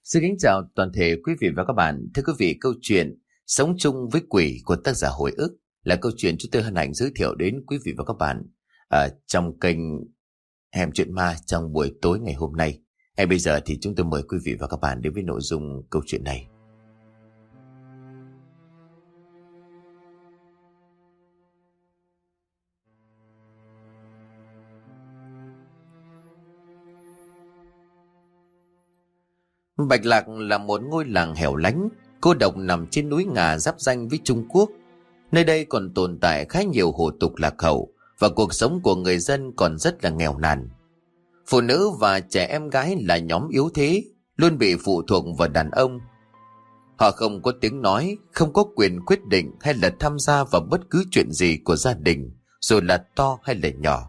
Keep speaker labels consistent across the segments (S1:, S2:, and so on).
S1: Xin kính chào toàn thể quý vị và các bạn. Thưa quý vị, câu chuyện Sống chung với quỷ của tác giả Hồi ức là câu chuyện chúng tôi hân hạnh giới thiệu đến quý vị và các bạn trong kênh Hẻm Chuyện Ma trong buổi tối ngày hôm nay. Ngay bây giờ thì chúng tôi mời quý vị và các bạn đến với nội dung câu chuyện này. Bạch Lạc là một ngôi làng hẻo lánh, cô độc nằm trên núi Ngà giáp ranh với Trung Quốc. Nơi đây còn tồn tại khá nhiều hủ tục lạc hậu và cuộc sống của người dân còn rất là nghèo nàn. Phụ nữ và trẻ em gái là nhóm yếu thế, luôn bị phụ thuộc vào đàn ông. Họ không có tiếng nói, không có quyền quyết định hay là tham gia vào bất cứ chuyện gì của gia đình, dù là to hay là nhỏ.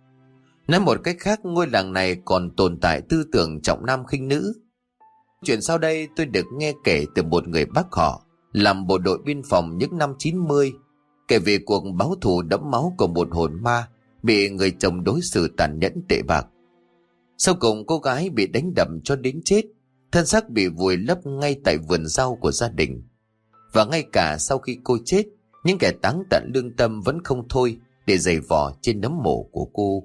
S1: Nói một cách khác, ngôi làng này còn tồn tại tư tưởng trọng nam khinh nữ. Chuyện sau đây tôi được nghe kể từ một người bác họ làm bộ đội biên phòng những năm 90, kể về cuộc báo thù đẫm máu của một hồn ma bị người chồng đối xử tàn nhẫn tệ bạc. Sau cùng cô gái bị đánh đập cho đến chết, thân xác bị vùi lấp ngay tại vườn rau của gia đình. Và ngay cả sau khi cô chết, những kẻ táng tận lương tâm vẫn không thôi để giày vò trên nấm mộ của cô.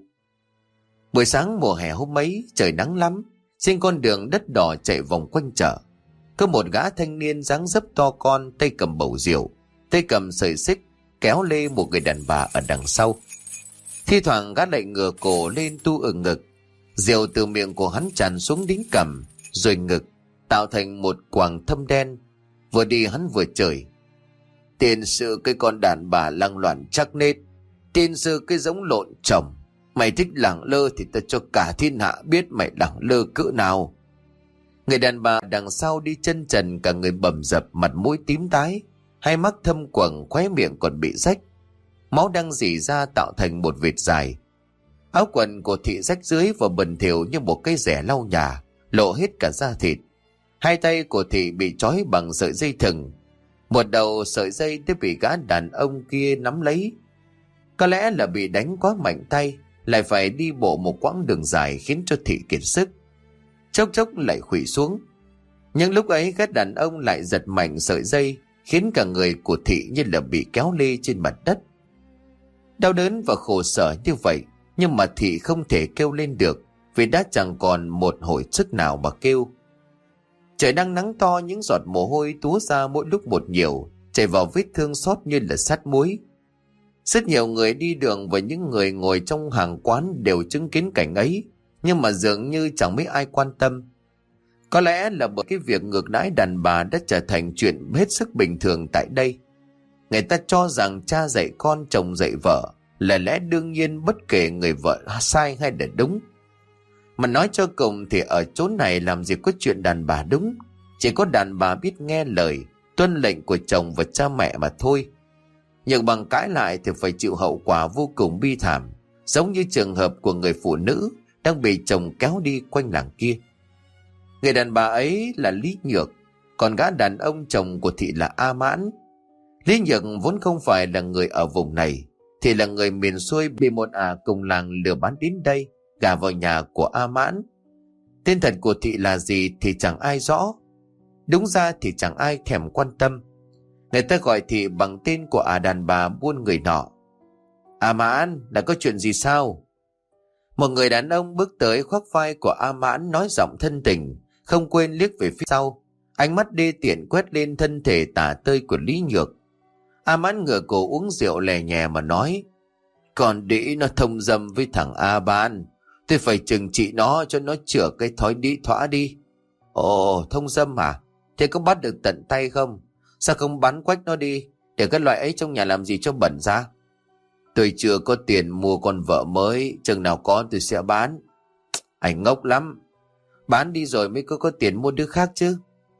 S1: Buổi sáng mùa hè hôm ấy, trời nắng lắm. Trên con đường đất đỏ chạy vòng quanh chợ, có một gã thanh niên dáng dấp to con, tay cầm bầu rượu, tay cầm sợi xích, kéo lê một người đàn bà ở đằng sau. Thi thoảng gã lại ngửa cổ lên tu ở ngực, rượu từ miệng của hắn tràn xuống đến cằm, rồi ngực, tạo thành một quầng thâm đen. Vừa đi hắn vừa chửi: "Tiền sư cái con đàn bà lăng loạn chắc nết, tiền sư cái giống lộn chồng. Mày thích lẳng lơ thì ta cho cả thiên hạ biết mày lẳng lơ cỡ nào." Người đàn bà đằng sau đi chân trần, cả người bầm dập, mặt mũi tím tái, hai mắt thâm quầng, khóe miệng còn bị rách, máu đang rỉ ra tạo thành một vệt dài. Áo quần của thị rách dưới và bẩn thỉu như một cây rẻ lau nhà, lộ hết cả da thịt. Hai tay của thị bị trói bằng sợi dây thừng, một đầu sợi dây đã bị gã đàn ông kia nắm lấy. Có lẽ là bị đánh quá mạnh tay, lại phải đi bộ một quãng đường dài khiến cho thị kiệt sức, chốc chốc lại khuỵu xuống. Nhưng lúc ấy gã đàn ông lại giật mạnh sợi dây, khiến cả người của thị như là bị kéo lê trên mặt đất. Đau đớn và khổ sở như vậy, nhưng mà thị không thể kêu lên được, vì đã chẳng còn một hồi sức nào mà kêu. Trời đang nắng to, những giọt mồ hôi túa ra mỗi lúc một nhiều, chảy vào vết thương xót như là sắt muối. Rất nhiều người đi đường và những người ngồi trong hàng quán đều chứng kiến cảnh ấy, nhưng mà dường như chẳng mấy ai quan tâm. Có lẽ là bởi cái việc ngược đãi đàn bà đã trở thành chuyện hết sức bình thường tại đây. Người ta cho rằng cha dạy con, chồng dạy vợ là lẽ đương nhiên, bất kể người vợ sai hay là đúng. Mà nói cho cùng thì ở chỗ này làm gì có chuyện đàn bà đúng, chỉ có đàn bà biết nghe lời, tuân lệnh của chồng và cha mẹ mà thôi. Nhưng bằng cãi lại thì phải chịu hậu quả vô cùng bi thảm, giống như trường hợp của người phụ nữ đang bị chồng kéo đi quanh làng kia. Người đàn bà ấy là Lý Nhược, còn gã đàn ông chồng của thị là A Mãn. Lý Nhược vốn không phải là người ở vùng này, thì là người miền xuôi bị một cùng làng lừa bán đến đây, gả vào nhà của A Mãn. Tên thật của thị là gì thì chẳng ai rõ, đúng ra thì chẳng ai thèm quan tâm. Người ta gọi thị bằng tên của đàn bà buôn người nọ. "A Mãn, đã có chuyện gì sao?" Một người đàn ông bước tới khoác vai của A Mãn, nói giọng thân tình, không quên liếc về phía sau, ánh mắt đê tiện quét lên thân thể tả tơi của Lý Nhược. A Mãn ngửa cổ uống rượu lè nhè mà nói: "Còn đĩ nó thông dâm với thằng A Ban, tôi phải trừng trị nó cho nó chữa cái thói đĩ thỏa đi." "Ồ, thông dâm à? Thế có bắt được tận tay không? Sao không bắn quách nó đi, để cái loại ấy trong nhà làm gì cho bẩn ra?" "Tôi chưa có tiền mua con vợ mới, chừng nào có tôi sẽ bán." "Anh ngốc lắm, bán đi rồi mới có tiền mua đứa khác chứ."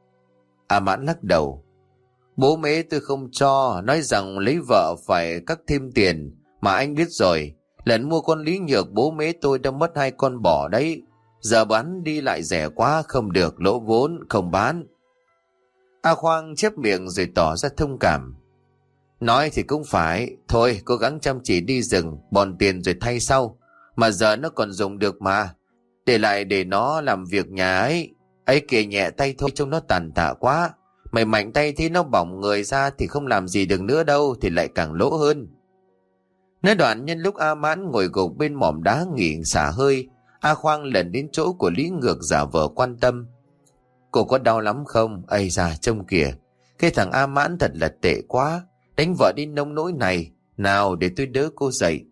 S1: A Mãn lắc đầu: "Bố mẹ tôi không cho, nói rằng lấy vợ phải cắt thêm tiền, mà anh biết rồi, lần mua con Lý Nhược bố mẹ tôi đã mất 2 con bò đấy, giờ bán đi lại rẻ quá, không được, lỗ vốn, không bán." A Khoang chép miệng rồi tỏ ra thông cảm: "Nói thì cũng phải, thôi cố gắng chăm chỉ đi rừng, bòn tiền rồi thay sau, mà giờ nó còn dùng được mà, để lại để nó làm việc nhà ấy." Ấy kìa, nhẹ tay thôi, trông nó tàn tạ quá. Mày mạnh tay thì nó bỏng người ra thì không làm gì được nữa đâu, thì lại càng lỗ hơn. Nói đoạn, nhân lúc A Mãn ngồi gục bên mỏm đá nghỉ xả hơi, A Khoang lần đến chỗ của Lý Ngược giả vờ quan tâm. Cô có đau lắm không? Ây da, trông kìa, cái thằng A Mãn thật là tệ quá, đánh vợ đi nông nỗi này. Nào, để tôi đỡ cô dậy.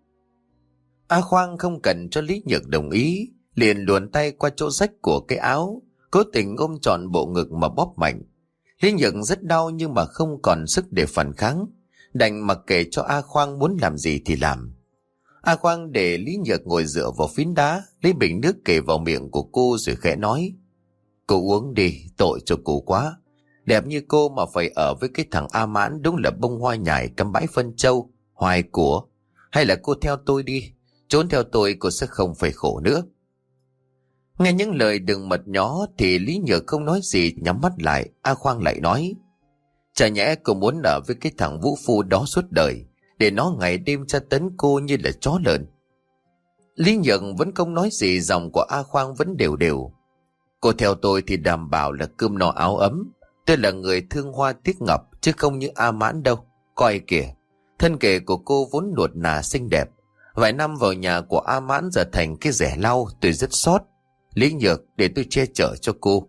S1: A Khoang không cần cho Lý Nhược đồng ý, liền luồn tay qua chỗ rách của cái áo, cố tình ôm trọn bộ ngực mà bóp mạnh. Lý Nhược rất đau nhưng mà không còn sức để phản kháng, đành mặc kệ cho A Khoang muốn làm gì thì làm. A Khoang để Lý Nhược ngồi dựa vào phiến đá, lấy bình nước kề vào miệng của cô rồi khẽ nói: Cô uống đi, tội cho cô quá. Đẹp như cô mà phải ở với cái thằng A Mãn, đúng là bông hoa nhài cắm bãi phân châu, hoài của. Hay là cô theo tôi đi, trốn theo tôi cô sẽ không phải khổ nữa. Nghe những lời đừng mật nhó thì Lý Nhược không nói gì, nhắm mắt lại. A Khoang lại nói: Chả nhẽ cô muốn ở với cái thằng vũ phu đó suốt đời, để nó ngày đêm tra tấn cô như là chó lợn? Lý Nhược vẫn không nói gì, giọng của A Khoang vẫn đều đều. Cô theo tôi thì đảm bảo là cơm no áo ấm. Tôi là người thương hoa tiếc ngọc, chứ không như A Mãn đâu. Coi kìa, thân kể của cô vốn nuột nà xinh đẹp, vài năm vào nhà của A Mãn giờ thành cái rẻ lau, tôi rất xót. Lý Nhược, để tôi che chở cho cô.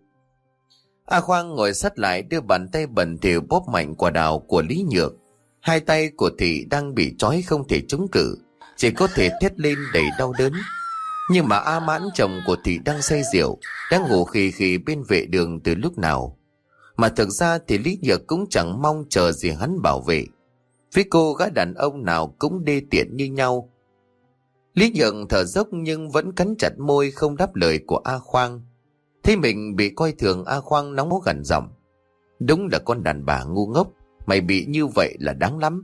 S1: A Khoang ngồi sát lại, đưa bàn tay bẩn thỉu bóp mạnh quả đào của Lý Nhược. Hai tay của Thị đang bị trói không thể chống cự, chỉ có thể thét lên đầy đau đớn. Nhưng mà A Mãn, chồng của Thị, đang say rượu, đang ngủ khì khì bên vệ đường từ lúc nào. Mà thực ra thì Lý Nhược cũng chẳng mong chờ gì hắn bảo vệ. Với cô, gã đàn ông nào cũng đê tiện như nhau. Lý Nhược thở dốc nhưng vẫn cắn chặt môi không đáp lời của A Khoang. Thấy mình bị coi thường, A Khoang nóng máu gằn giọng: Đúng là con đàn bà ngu ngốc, mày bị như vậy là đáng lắm.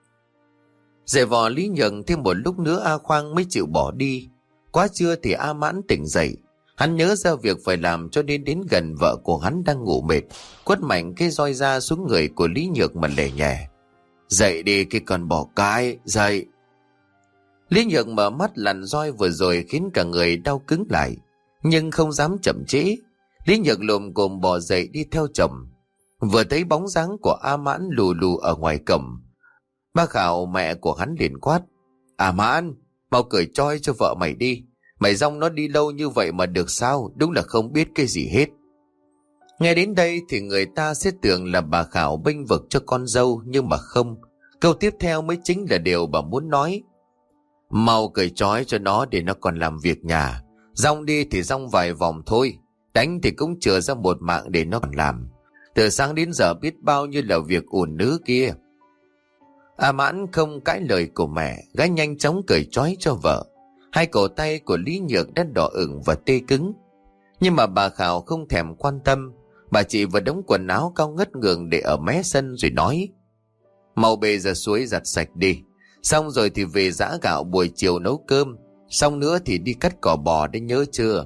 S1: Giày vò Lý Nhược thêm một lúc nữa A Khoang mới chịu bỏ đi. Quá trưa thì A Mãn tỉnh dậy. Hắn nhớ ra việc phải làm cho nên đến gần vợ của hắn đang ngủ mệt, quất mạnh cái roi ra xuống người của Lý Nhược mà lề nhẹ: Dậy đi cái con bò cái, dậy. Lý Nhược mở mắt, lằn roi vừa rồi khiến cả người đau cứng lại, nhưng không dám chậm trễ. Lý Nhược lồm cồm bò dậy đi theo chồng. Vừa thấy bóng dáng của A Mãn lù lù ở ngoài cổng, ba Khảo, mẹ của hắn, liền quát: A Mãn, mau cởi trói cho vợ mày đi. Mày dong nó đi lâu như vậy mà được sao, đúng là không biết cái gì hết. Nghe đến đây thì người ta sẽ tưởng là bà Khảo bênh vực cho con dâu, nhưng mà không. Câu tiếp theo mới chính là điều bà muốn nói. Mau cởi trói cho nó để nó còn làm việc nhà. Dong đi thì dong vài vòng thôi, đánh thì cũng chừa ra một mạng để nó còn làm. Từ sáng đến giờ biết bao nhiêu là việc ủn nữ kia. A Mãn không cãi lời của mẹ, gái nhanh chóng cởi trói cho vợ. Hai cổ tay của Lý Nhược đã đỏ ửng và tê cứng. Nhưng mà bà Khảo không thèm quan tâm. Bà chỉ vừa đống quần áo cao ngất ngường để ở mé sân rồi nói: Mau bê ra suối giặt sạch đi. Xong rồi thì về giã gạo buổi chiều nấu cơm. Xong nữa thì đi cắt cỏ bò đấy, nhớ chưa?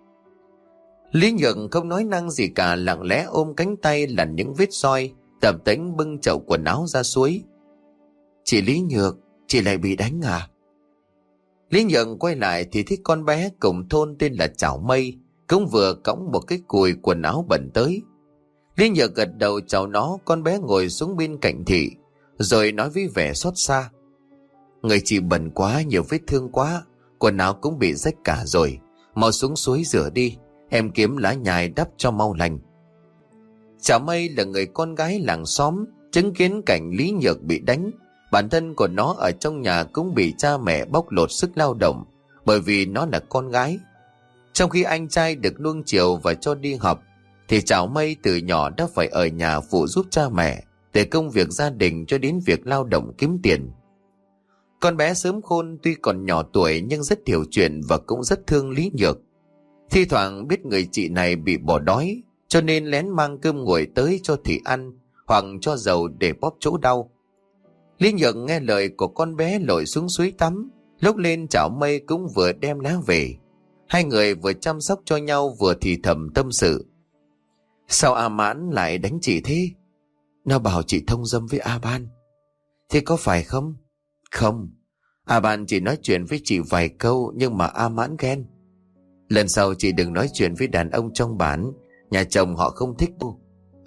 S1: Lý Nhược không nói năng gì cả, lặng lẽ ôm cánh tay lằn những vết roi, tập tễnh bưng chậu quần áo ra suối. Chị Lý Nhược, chị lại bị đánh à? Lý Nhược quay lại thì thấy con bé cùng thôn tên là Chảo Mây cũng vừa cõng một cái cùi quần áo bẩn tới. Lý Nhược gật đầu chào nó. Con bé ngồi xuống bên cạnh Thị rồi nói với vẻ xót xa: Người chị bẩn quá, nhiều vết thương quá, quần áo cũng bị rách cả rồi. Mau xuống suối rửa đi, em kiếm lá nhài đắp cho mau lành. Chảo Mây là người con gái làng xóm, chứng kiến cảnh Lý Nhược bị đánh. Bản thân của nó ở trong nhà cũng bị cha mẹ bóc lột sức lao động, bởi vì nó là con gái. Trong khi anh trai được nuông chiều và cho đi học, thì Chảo Mây từ nhỏ đã phải ở nhà phụ giúp cha mẹ, từ công việc gia đình cho đến việc lao động kiếm tiền. Con bé sớm khôn, tuy còn nhỏ tuổi nhưng rất hiểu chuyện và cũng rất thương Lý Nhược. Thi thoảng biết người chị này bị bỏ đói, cho nên lén mang cơm nguội tới cho Thị ăn, hoặc cho dầu để bóp chỗ đau. Lý Nhược nghe lời của con bé lội xuống suối tắm. Lúc lên Chảo Mây cũng vừa đem lá về. Hai người vừa chăm sóc cho nhau vừa thì thầm tâm sự: Sao A Mãn lại đánh chị thế? Nó bảo chị thông dâm với A Ban. Thế có phải không? Không, A Ban chỉ nói chuyện với chị vài câu, nhưng mà A Mãn ghen. Lần sau chị đừng nói chuyện với đàn ông trong bản, Nhà chồng họ không thích đâu.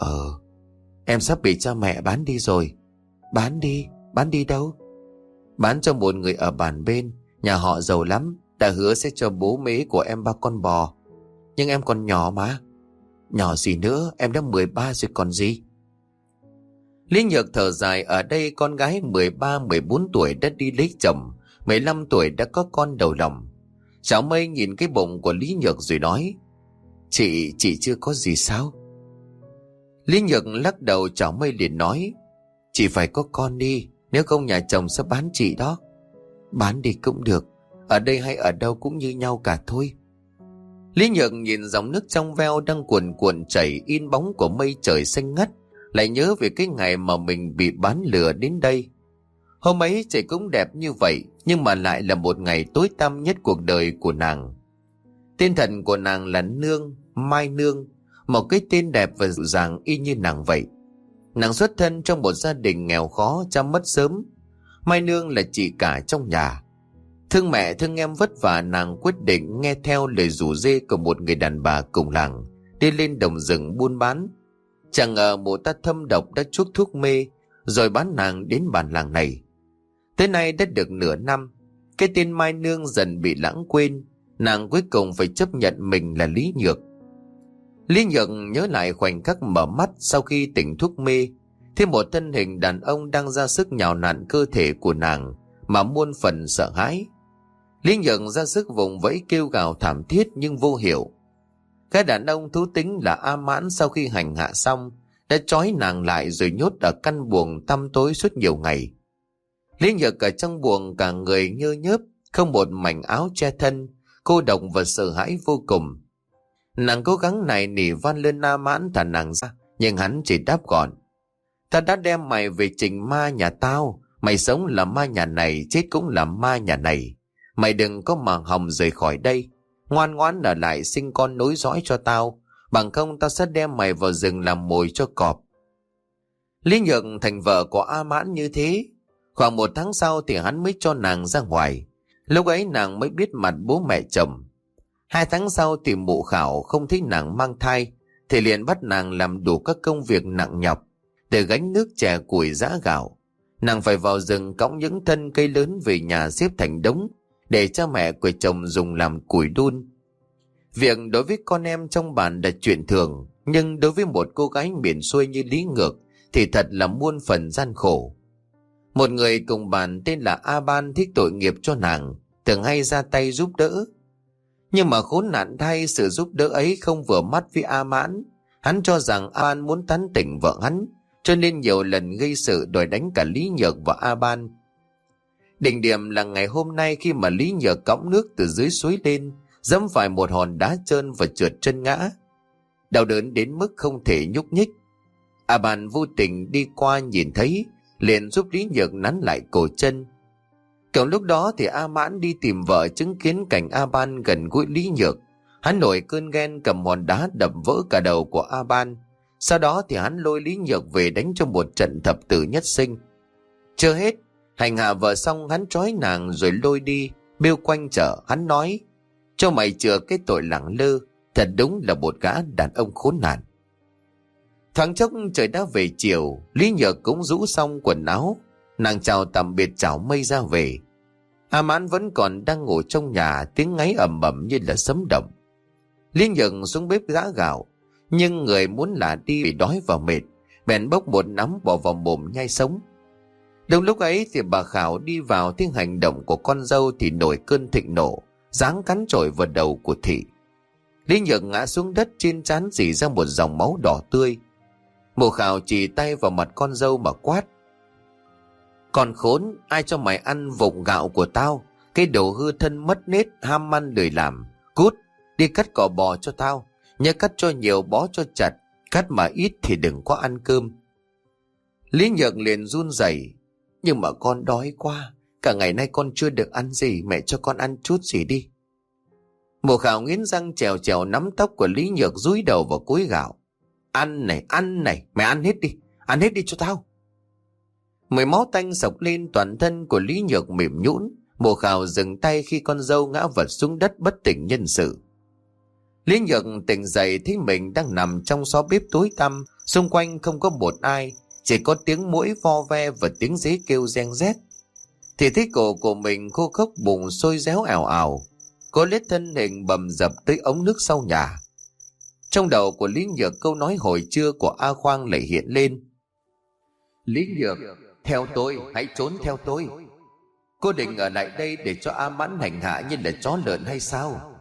S1: Em sắp bị cha mẹ bán đi rồi. Bán đi đâu? Bán cho một người ở bản bên. Nhà họ giàu lắm, đã hứa sẽ cho bố mế của em 3 con bò. Nhưng em còn nhỏ mà. Nhỏ gì nữa, em đã 13 rồi còn gì. Lý Nhược thở dài. Ở đây con gái 13-14 tuổi đã đi lấy chồng, 15 tuổi đã có con đầu lòng. Cháu Mây nhìn cái bụng của Lý Nhược rồi nói: Chị chưa có gì sao? Lý Nhược lắc đầu. Cháu Mây liền nói: Chị phải có con đi, nếu không nhà chồng sẽ bán chị đó. Bán đi cũng được, ở đây hay ở đâu cũng như nhau cả thôi. Lý Nhược nhìn dòng nước trong veo đang cuồn cuộn chảy in bóng của mây trời xanh ngắt, lại nhớ về cái ngày mà mình bị bán lừa đến đây. Hôm ấy trời cũng đẹp như vậy, nhưng mà lại là một ngày tối tăm nhất cuộc đời của nàng. Tên thật của nàng là Nương, Mai Nương, một cái tên đẹp và dịu dàng y như nàng vậy. Nàng xuất thân trong một gia đình nghèo khó, cha mất sớm. Mai Nương là chị cả trong nhà. Thương mẹ thương em vất vả, nàng quyết định nghe theo lời rủ rê của một người đàn bà cùng làng, đi lên đồng rừng buôn bán. Chẳng ngờ mụ ta thâm độc đã chuốc thuốc mê, rồi bán nàng đến bản làng này. Tới nay đã được nửa năm, cái tên Mai Nương dần bị lãng quên. Nàng cuối cùng phải chấp nhận mình là Lý Nhược. Lý Nhược nhớ lại khoảnh khắc mở mắt sau khi tỉnh thuốc mê, thêm một thân hình đàn ông đang ra sức nhào nặn cơ thể của nàng mà muôn phần sợ hãi. Lý Nhược ra sức vùng vẫy kêu gào thảm thiết nhưng vô hiệu. Cái đàn ông thú tính là A Mãn sau khi hành hạ xong đã trói nàng lại rồi nhốt ở căn buồng tăm tối suốt nhiều ngày. Lý Nhược ở trong buồng cả người nhơ nhớp, không một mảnh áo che thân, cô độc và sợ hãi vô cùng. Nàng cố gắng nài nỉ van lên A Mãn thả nàng ra, nhưng hắn chỉ đáp gọn: Ta đã đem mày về trình ma nhà tao, mày sống là ma nhà này, chết cũng là ma nhà này. Mày đừng có mà hòng rời khỏi đây, ngoan ngoãn ở lại sinh con nối dõi cho tao, bằng không tao sẽ đem mày vào rừng làm mồi cho cọp. Lý Nhược thành vợ của A Mãn như thế. Khoảng 1 tháng sau thì hắn mới cho nàng ra ngoài. Lúc ấy nàng mới biết mặt bố mẹ chồng. 2 tháng sau thì mụ Khảo không thấy nàng mang thai, thì liền bắt nàng làm đủ các công việc nặng nhọc để gánh nước chè củi giã gạo. Nàng phải vào rừng cõng những thân cây lớn về nhà xếp thành đống để cha mẹ của chồng dùng làm củi đun. Việc đối với con em trong bản là chuyện thường, nhưng đối với một cô gái miền xuôi như Lý Nhược thì thật là muôn phần gian khổ. Một người cùng bản tên là A Ban thích tội nghiệp cho nàng, thường hay ra tay giúp đỡ. Nhưng mà khốn nạn thay, sự giúp đỡ ấy không vừa mắt với A Mãn. Hắn cho rằng A Ban muốn tán tỉnh vợ hắn, cho nên nhiều lần gây sự đòi đánh cả Lý Nhược và A Ban. Đỉnh điểm là ngày hôm nay khi mà Lý Nhược cõng nước từ dưới suối lên, dẫm phải một hòn đá trơn và trượt chân ngã. Đau đớn đến mức không thể nhúc nhích. A Ban vô tình đi qua nhìn thấy, liền giúp Lý Nhược nắn lại cổ chân. Kiểu lúc đó thì A Mãn đi tìm vợ, chứng kiến cảnh A Ban gần gũi Lý Nhược. Hắn nổi cơn ghen, cầm hòn đá đập vỡ cả đầu của A Ban. Sau đó thì hắn lôi Lý Nhược về đánh cho một trận thập tử nhất sinh. Chưa hết, hành hạ vợ xong hắn trói nàng rồi lôi đi, bêu quanh chợ. Hắn nói: Cho mày chừa cái tội lẳng lơ, thật đúng là một gã đàn ông khốn nạn. Thoáng chốc trời đã về chiều, Lý Nhược cũng rũ xong quần áo. Nàng chào tạm biệt Chảo Mây ra về. A Mãn vẫn còn đang ngủ trong nhà, tiếng ngáy ầm ầm như là sấm động. Lý Nhược xuống bếp giã gạo, nhưng người muốn là đi vì đói và mệt, bèn bốc một nắm bỏ vào mồm nhai sống. Đúng lúc ấy thì bà Khảo đi vào, thấy hành động của con dâu thì nổi cơn thịnh nộ, giáng cắn chổi vào đầu của thị. Lý Nhược ngã xuống đất, trên trán rỉ ra một dòng máu đỏ tươi. Mụ Khảo chỉ tay vào mặt con dâu mà quát: Con khốn, ai cho mày ăn vụng gạo của tao? Cái đồ hư thân mất nết, ham ăn lười làm. Cút, đi cắt cỏ bò cho tao. Nhớ cắt cho nhiều, bó cho chặt. Cắt mà ít thì đừng có ăn cơm. Lý Nhược liền run rẩy: Nhưng mà con đói quá, cả ngày nay con chưa được ăn gì, mẹ cho con ăn chút gì đi. Mụ Khảo nghiến răng trèo trèo nắm tóc của Lý Nhược, dúi đầu vào cối gạo. Ăn này, mày ăn hết đi cho tao. Mùi máu tanh sộc lên toàn thân của Lý Nhược mềm nhũn. Mụ Khảo dừng tay khi con dâu ngã vật xuống đất bất tỉnh nhân sự. Lý Nhược tỉnh dậy thấy mình đang nằm trong xó bếp tối tăm, xung quanh không có một ai, chỉ có tiếng muỗi vo ve và tiếng dế kêu reng rét. Thì thấy cổ của mình khô khốc, bụng sôi réo ảo ảo. Cô lết thân hình bầm dập tới ống nước sau nhà. Trong đầu của Lý Nhược, câu nói hồi trưa của A Khoang lại hiện lên. Lý Nhược, theo tôi, hãy trốn theo tôi. Cô định ở lại đây để cho A Mãn hành hạ như là chó lợn hay sao?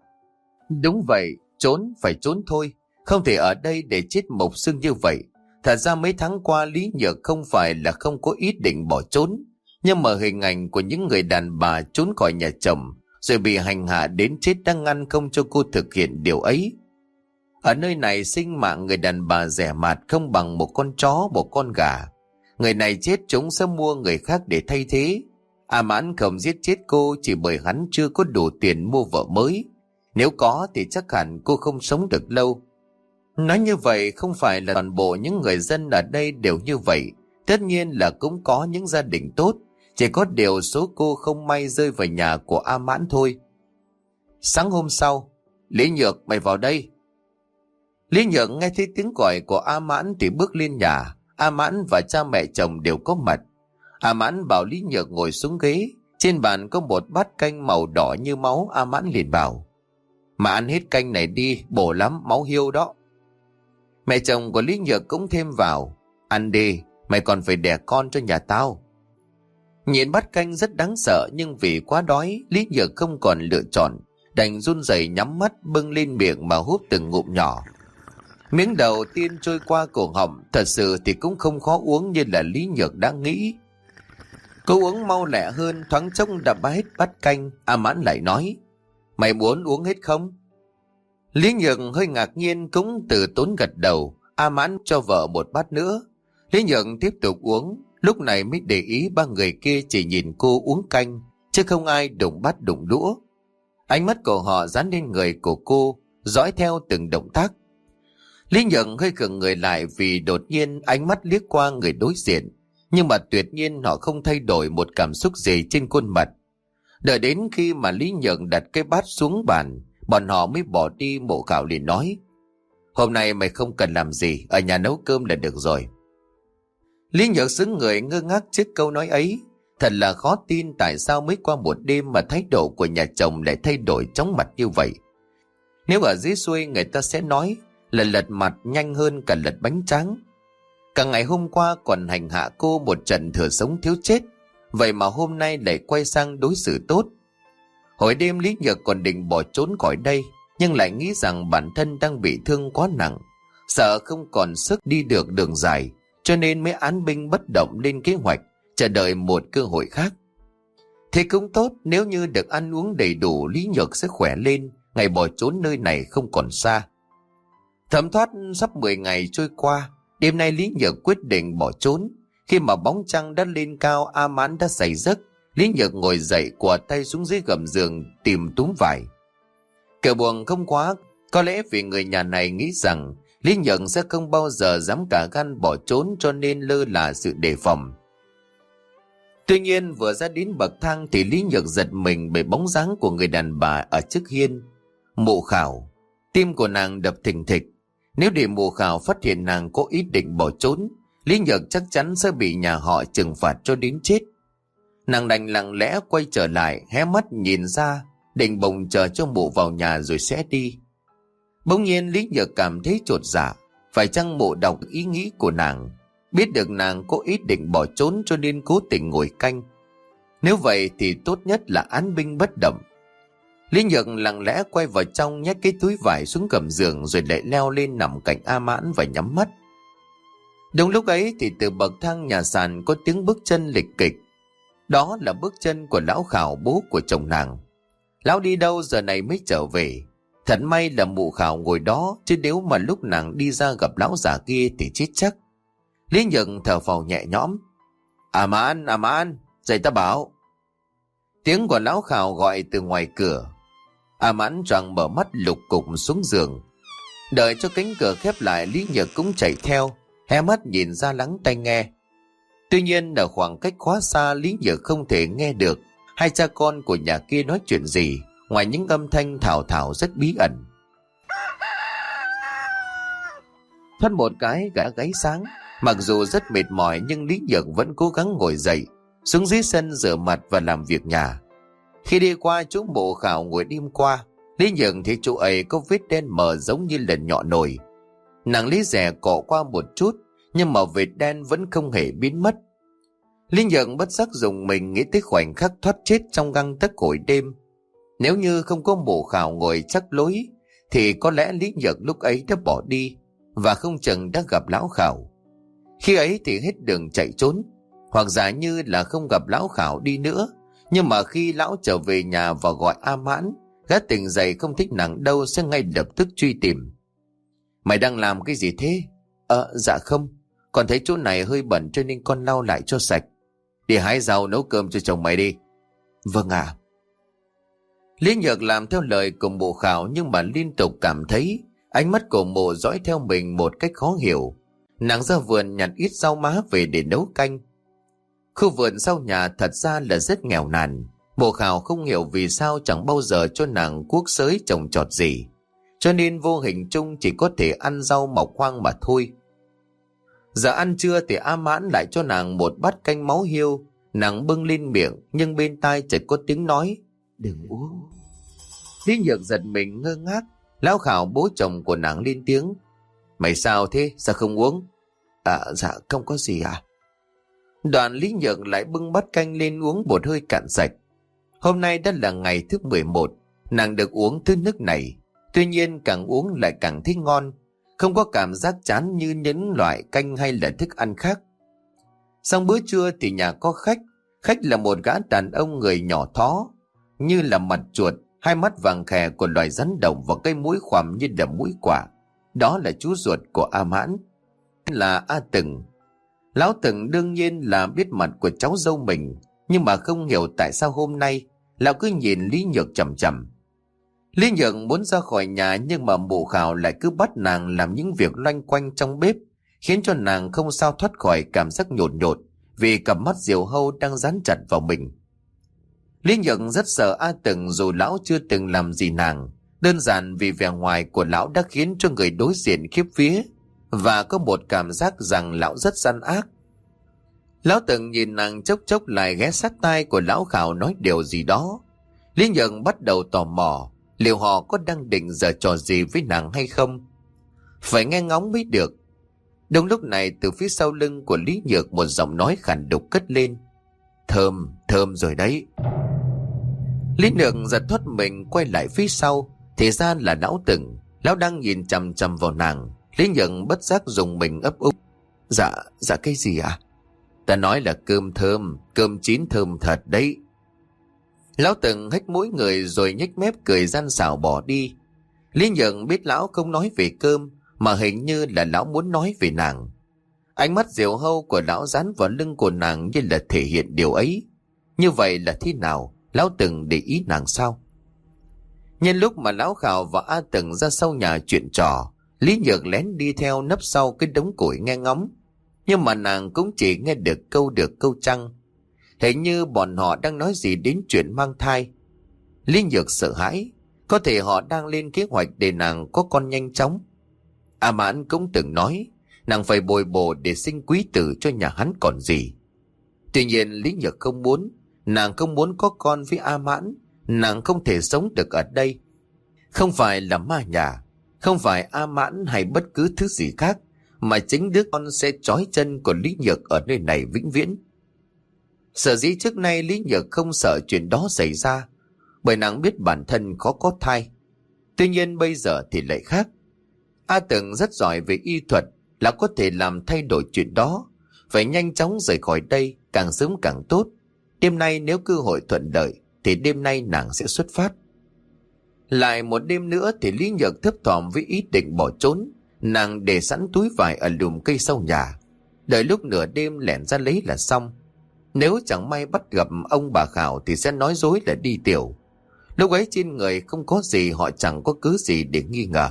S1: Đúng vậy, trốn phải trốn thôi, không thể ở đây để chết mộc xương như vậy. Thật ra mấy tháng qua Lý Nhược không phải là không có ý định bỏ trốn, nhưng mà hình ảnh của những người đàn bà trốn khỏi nhà chồng rồi bị hành hạ đến chết đang ngăn không cho cô thực hiện điều ấy. Ở nơi này sinh mạng người đàn bà rẻ mạt không bằng một con chó, một con gà. Người này chết chúng sẽ mua người khác để thay thế. A Mãn không giết chết cô chỉ bởi hắn chưa có đủ tiền mua vợ mới. Nếu có thì chắc hẳn cô không sống được lâu. Nói như vậy không phải là toàn bộ những người dân ở đây đều như vậy. Tất nhiên là cũng có những gia đình tốt. Chỉ có điều số cô không may rơi vào nhà của A Mãn thôi. Sáng hôm sau, Lý Nhược, mày vào đây. Lý Nhược nghe thấy tiếng gọi của A Mãn thì bước lên nhà. A Mãn và cha mẹ chồng đều có mặt. A Mãn bảo Lý Nhược ngồi xuống ghế. Trên bàn có một bát canh màu đỏ như máu. A Mãn liền bảo: mà ăn hết canh này đi, bổ lắm, máu hiêu đó. Mẹ chồng của Lý Nhược cũng thêm vào: ăn đi, mày còn phải đẻ con cho nhà tao. Nhìn bát canh rất đáng sợ, nhưng vì quá đói, Lý Nhược không còn lựa chọn, đành run rẩy nhắm mắt bưng lên miệng mà húp từng ngụm nhỏ. Miếng đầu tiên trôi qua cổ họng, thật sự thì cũng không khó uống như là Lý Nhược đã nghĩ. Cô uống mau lẹ hơn, thoáng chốc đã bá hết bát canh. A Mãn lại nói: mày muốn uống hết không? Lý Nhược hơi ngạc nhiên cũng từ tốn gật đầu. A Mãn cho vợ một bát nữa. Lý Nhược tiếp tục uống, lúc này mới để ý ba người kia chỉ nhìn cô uống canh, chứ không ai đụng bát đụng đũa. Ánh mắt của họ dán lên người của cô, dõi theo từng động tác. Lý Nhược hơi khựng người lại vì đột nhiên ánh mắt liếc qua người đối diện, nhưng mà tuyệt nhiên họ không thay đổi một cảm xúc gì trên khuôn mặt. Đợi đến khi mà Lý Nhược đặt cái bát xuống bàn, bọn họ mới bỏ đi. Mộ Khảo liền nói: hôm nay mày không cần làm gì, ở nhà nấu cơm là được rồi. Lý Nhược xứng người ngơ ngác trước câu nói ấy. Thật là khó tin tại sao mới qua một đêm mà thái độ của nhà chồng lại thay đổi chóng mặt như vậy. Nếu ở dưới xuôi người ta sẽ nói là lật mặt nhanh hơn cả lật bánh tráng. Cả ngày hôm qua còn hành hạ cô một trận thừa sống thiếu chết, vậy mà hôm nay lại quay sang đối xử tốt. Hồi đêm Lý Nhược còn định bỏ trốn khỏi đây, nhưng lại nghĩ rằng bản thân đang bị thương quá nặng, sợ không còn sức đi được đường dài, cho nên mới án binh bất động lên kế hoạch, chờ đợi một cơ hội khác. Thế cũng tốt, nếu như được ăn uống đầy đủ Lý Nhược sẽ khỏe lên, ngày bỏ trốn nơi này không còn xa. Thấm thoát sắp 10 ngày trôi qua, đêm nay Lý Nhược quyết định bỏ trốn. Khi mà bóng trăng đã lên cao, A Mãn đã say giấc. Lý Nhược ngồi dậy, quờ tay xuống dưới gầm giường tìm túm vải. Kẻo buồn không quá, có lẽ vì người nhà này nghĩ rằng Lý Nhược sẽ không bao giờ dám cả gan bỏ trốn, cho nên lơ là sự đề phòng. Tuy nhiên vừa ra đến bậc thang thì Lý Nhược giật mình bởi bóng dáng của người đàn bà ở trước hiên. Mộ Khảo. Tim của nàng đập thình thịch. Nếu để Mộ Khảo phát hiện nàng có ý định bỏ trốn, Lý Nhược chắc chắn sẽ bị nhà họ trừng phạt cho đến chết. Nàng đành lặng lẽ quay trở lại, hé mắt nhìn ra, định bồng chờ cho Mộ vào nhà rồi sẽ đi. Bỗng nhiên Lý Nhược cảm thấy chột dạ. Phải chăng Mộ đọc ý nghĩ của nàng, biết được nàng có ý định bỏ trốn cho nên cố tình ngồi canh? Nếu vậy thì tốt nhất là án binh bất động. Lý Nhược lặng lẽ quay vào trong, nhét cái túi vải xuống gầm giường rồi lại leo lên nằm cạnh A Mãn và nhắm mắt. Đúng lúc ấy thì từ bậc thang nhà sàn có tiếng bước chân lịch kịch. Đó là bước chân của lão Khảo, bố của chồng nàng. Lão đi đâu giờ này mới trở về? Thật may là Mụ Khảo ngồi đó, chứ nếu mà lúc nàng đi ra gặp lão già kia thì chết chắc. Lý Nhược thở phào nhẹ nhõm. À Mãn, dậy ta bảo. Tiếng của lão Khảo gọi từ ngoài cửa. A Mãn choàng mở mắt lục cục xuống giường. Đợi cho cánh cửa khép lại, Lý Nhược cũng chạy theo, hé mắt nhìn ra lắng tai nghe. Tuy nhiên ở khoảng cách quá xa, Lý Nhược không thể nghe được hai cha con của nhà kia nói chuyện gì, ngoài những âm thanh thảo thảo rất bí ẩn. Thoát một cái gã gáy sáng. Mặc dù rất mệt mỏi nhưng Lý Nhược vẫn cố gắng ngồi dậy, xuống dưới sân rửa mặt và làm việc nhà. Khi đi qua chỗ mộ khảo ngồi đêm qua, Lý Nhược thấy chỗ ấy có vết đen mờ giống như lần nhọ nồi. Nàng lấy rẻ cọ qua một chút, nhưng mà vệt đen vẫn không hề biến mất. Lý Nhược bất giác dùng mình nghĩ tới khoảnh khắc thoát chết trong gang tấc hồi đêm. Nếu như không có mộ khảo ngồi chắc lối, thì có lẽ Lý Nhược lúc ấy đã bỏ đi, và không chừng đã gặp lão khảo. Khi ấy thì hết đường chạy trốn, hoặc giả như là không gặp lão khảo đi nữa. Nhưng mà khi lão trở về nhà và gọi A Mãn, gã tỉnh dậy không thích nàng đâu sẽ ngay lập tức truy tìm. Mày đang làm cái gì thế? Dạ không, con thấy chỗ này hơi bẩn cho nên con lau lại cho sạch. Đi hái rau nấu cơm cho chồng mày đi. Vâng ạ. Lý Nhược làm theo lời của mộ khảo, nhưng mà liên tục cảm thấy ánh mắt của mộ dõi theo mình một cách khó hiểu. Nàng ra vườn nhặt ít rau má về để nấu canh. Khu vườn sau nhà thật ra là rất nghèo nàn. Mộ khảo không hiểu vì sao chẳng bao giờ cho nàng cuốc xới trồng trọt gì, cho nên vô hình chung chỉ có thể ăn rau mọc hoang mà thôi. Giờ ăn trưa thì A Mãn lại cho nàng một bát canh máu hiêu. Nàng bưng lên miệng, nhưng bên tai chợt có tiếng nói: đừng uống. Lý Nhược giật mình ngơ ngác. Lão khảo bố chồng của nàng lên tiếng: mày sao thế, sao không uống? Dạ không có gì à. Đoạn Lý Nhược lại bưng bát canh lên uống một hơi cạn sạch. Hôm nay đã là ngày thứ 11 nàng được uống thứ nước này. Tuy nhiên càng uống lại càng thấy ngon, không có cảm giác chán như những loại canh hay là thức ăn khác. Xong bữa trưa thì nhà có khách. Khách là một gã đàn ông người nhỏ thó, như là mặt chuột, hai mắt vàng khè của loài rắn đồng và cây mũi khoằm như là mũi quả. Đó là chú ruột của A Mãn, là A Từng. Lão Từng đương nhiên là biết mặt của cháu dâu mình, nhưng mà không hiểu tại sao hôm nay lão cứ nhìn Lý Nhược chằm chằm. Lý Nhược muốn ra khỏi nhà, nhưng mà mộ khảo lại cứ bắt nàng làm những việc loanh quanh trong bếp, khiến cho nàng không sao thoát khỏi cảm giác nhột nhột vì cặp mắt diều hâu đang dán chặt vào mình. Lý Nhược rất sợ A Từng dù lão chưa từng làm gì nàng, đơn giản vì vẻ ngoài của lão đã khiến cho người đối diện khiếp vía và có một cảm giác rằng lão rất gian ác. Lão Từng nhìn nàng chốc chốc lại ghé sát tai của lão khảo nói điều gì đó. Lý Nhược bắt đầu tò mò liệu họ có đang định giở trò gì với nàng hay không. Phải nghe ngóng mới được. Đúng lúc này từ phía sau lưng của Lý Nhược một giọng nói khàn đục cất lên: thơm, thơm rồi đấy. Lý Nhược giật thoát mình quay lại phía sau, thì ra là lão Từng. Lão đang nhìn chằm chằm vào nàng. Lý Nhược bất giác dùng mình ấp úng: Dạ cái gì à? Ta nói là cơm thơm, cơm chín thơm thật đấy. Lão Từng hếch mũi người rồi nhếch mép cười gian xảo bỏ đi. Lý Nhược biết lão không nói về cơm, mà hình như là lão muốn nói về nàng. Ánh mắt diều hâu của lão dán vào lưng của nàng như là thể hiện điều ấy. Như vậy là thế nào? Lão Từng để ý nàng sao? Nhân lúc mà lão khảo và A Từng ra sau nhà chuyện trò, Lý Nhược lén đi theo nấp sau cái đống củi nghe ngóng. Nhưng mà nàng cũng chỉ nghe được câu trăng. Hình như bọn họ đang nói gì đến chuyện mang thai. Lý Nhược sợ hãi, có thể họ đang lên kế hoạch để nàng có con nhanh chóng. A Mãn cũng từng nói nàng phải bồi bổ để sinh quý tử cho nhà hắn còn gì. Tuy nhiên Lý Nhược không muốn. Nàng không muốn có con với A Mãn. Nàng không thể sống được ở đây. Không phải là ma nhà, không phải A Mãn hay bất cứ thứ gì khác, mà chính đứa con sẽ trói chân của Lý Nhược ở nơi này vĩnh viễn. Sở dĩ trước nay Lý Nhược không sợ chuyện đó xảy ra, bởi nàng biết bản thân khó có thai. Tuy nhiên bây giờ thì lại khác. A Từng rất giỏi về y thuật, là có thể làm thay đổi chuyện đó. Phải nhanh chóng rời khỏi đây, càng sớm càng tốt. Đêm nay nếu cơ hội thuận lợi thì đêm nay nàng sẽ xuất phát. Lại một đêm nữa thì Lý Nhược thấp thỏm với ý định bỏ trốn. Nàng để sẵn túi vải ở lùm cây sau nhà, đợi lúc nửa đêm lẻn ra lấy là xong. Nếu chẳng may bắt gặp ông bà Khảo thì sẽ nói dối là đi tiểu. Lúc ấy trên người không có gì, họ chẳng có cứ gì để nghi ngờ.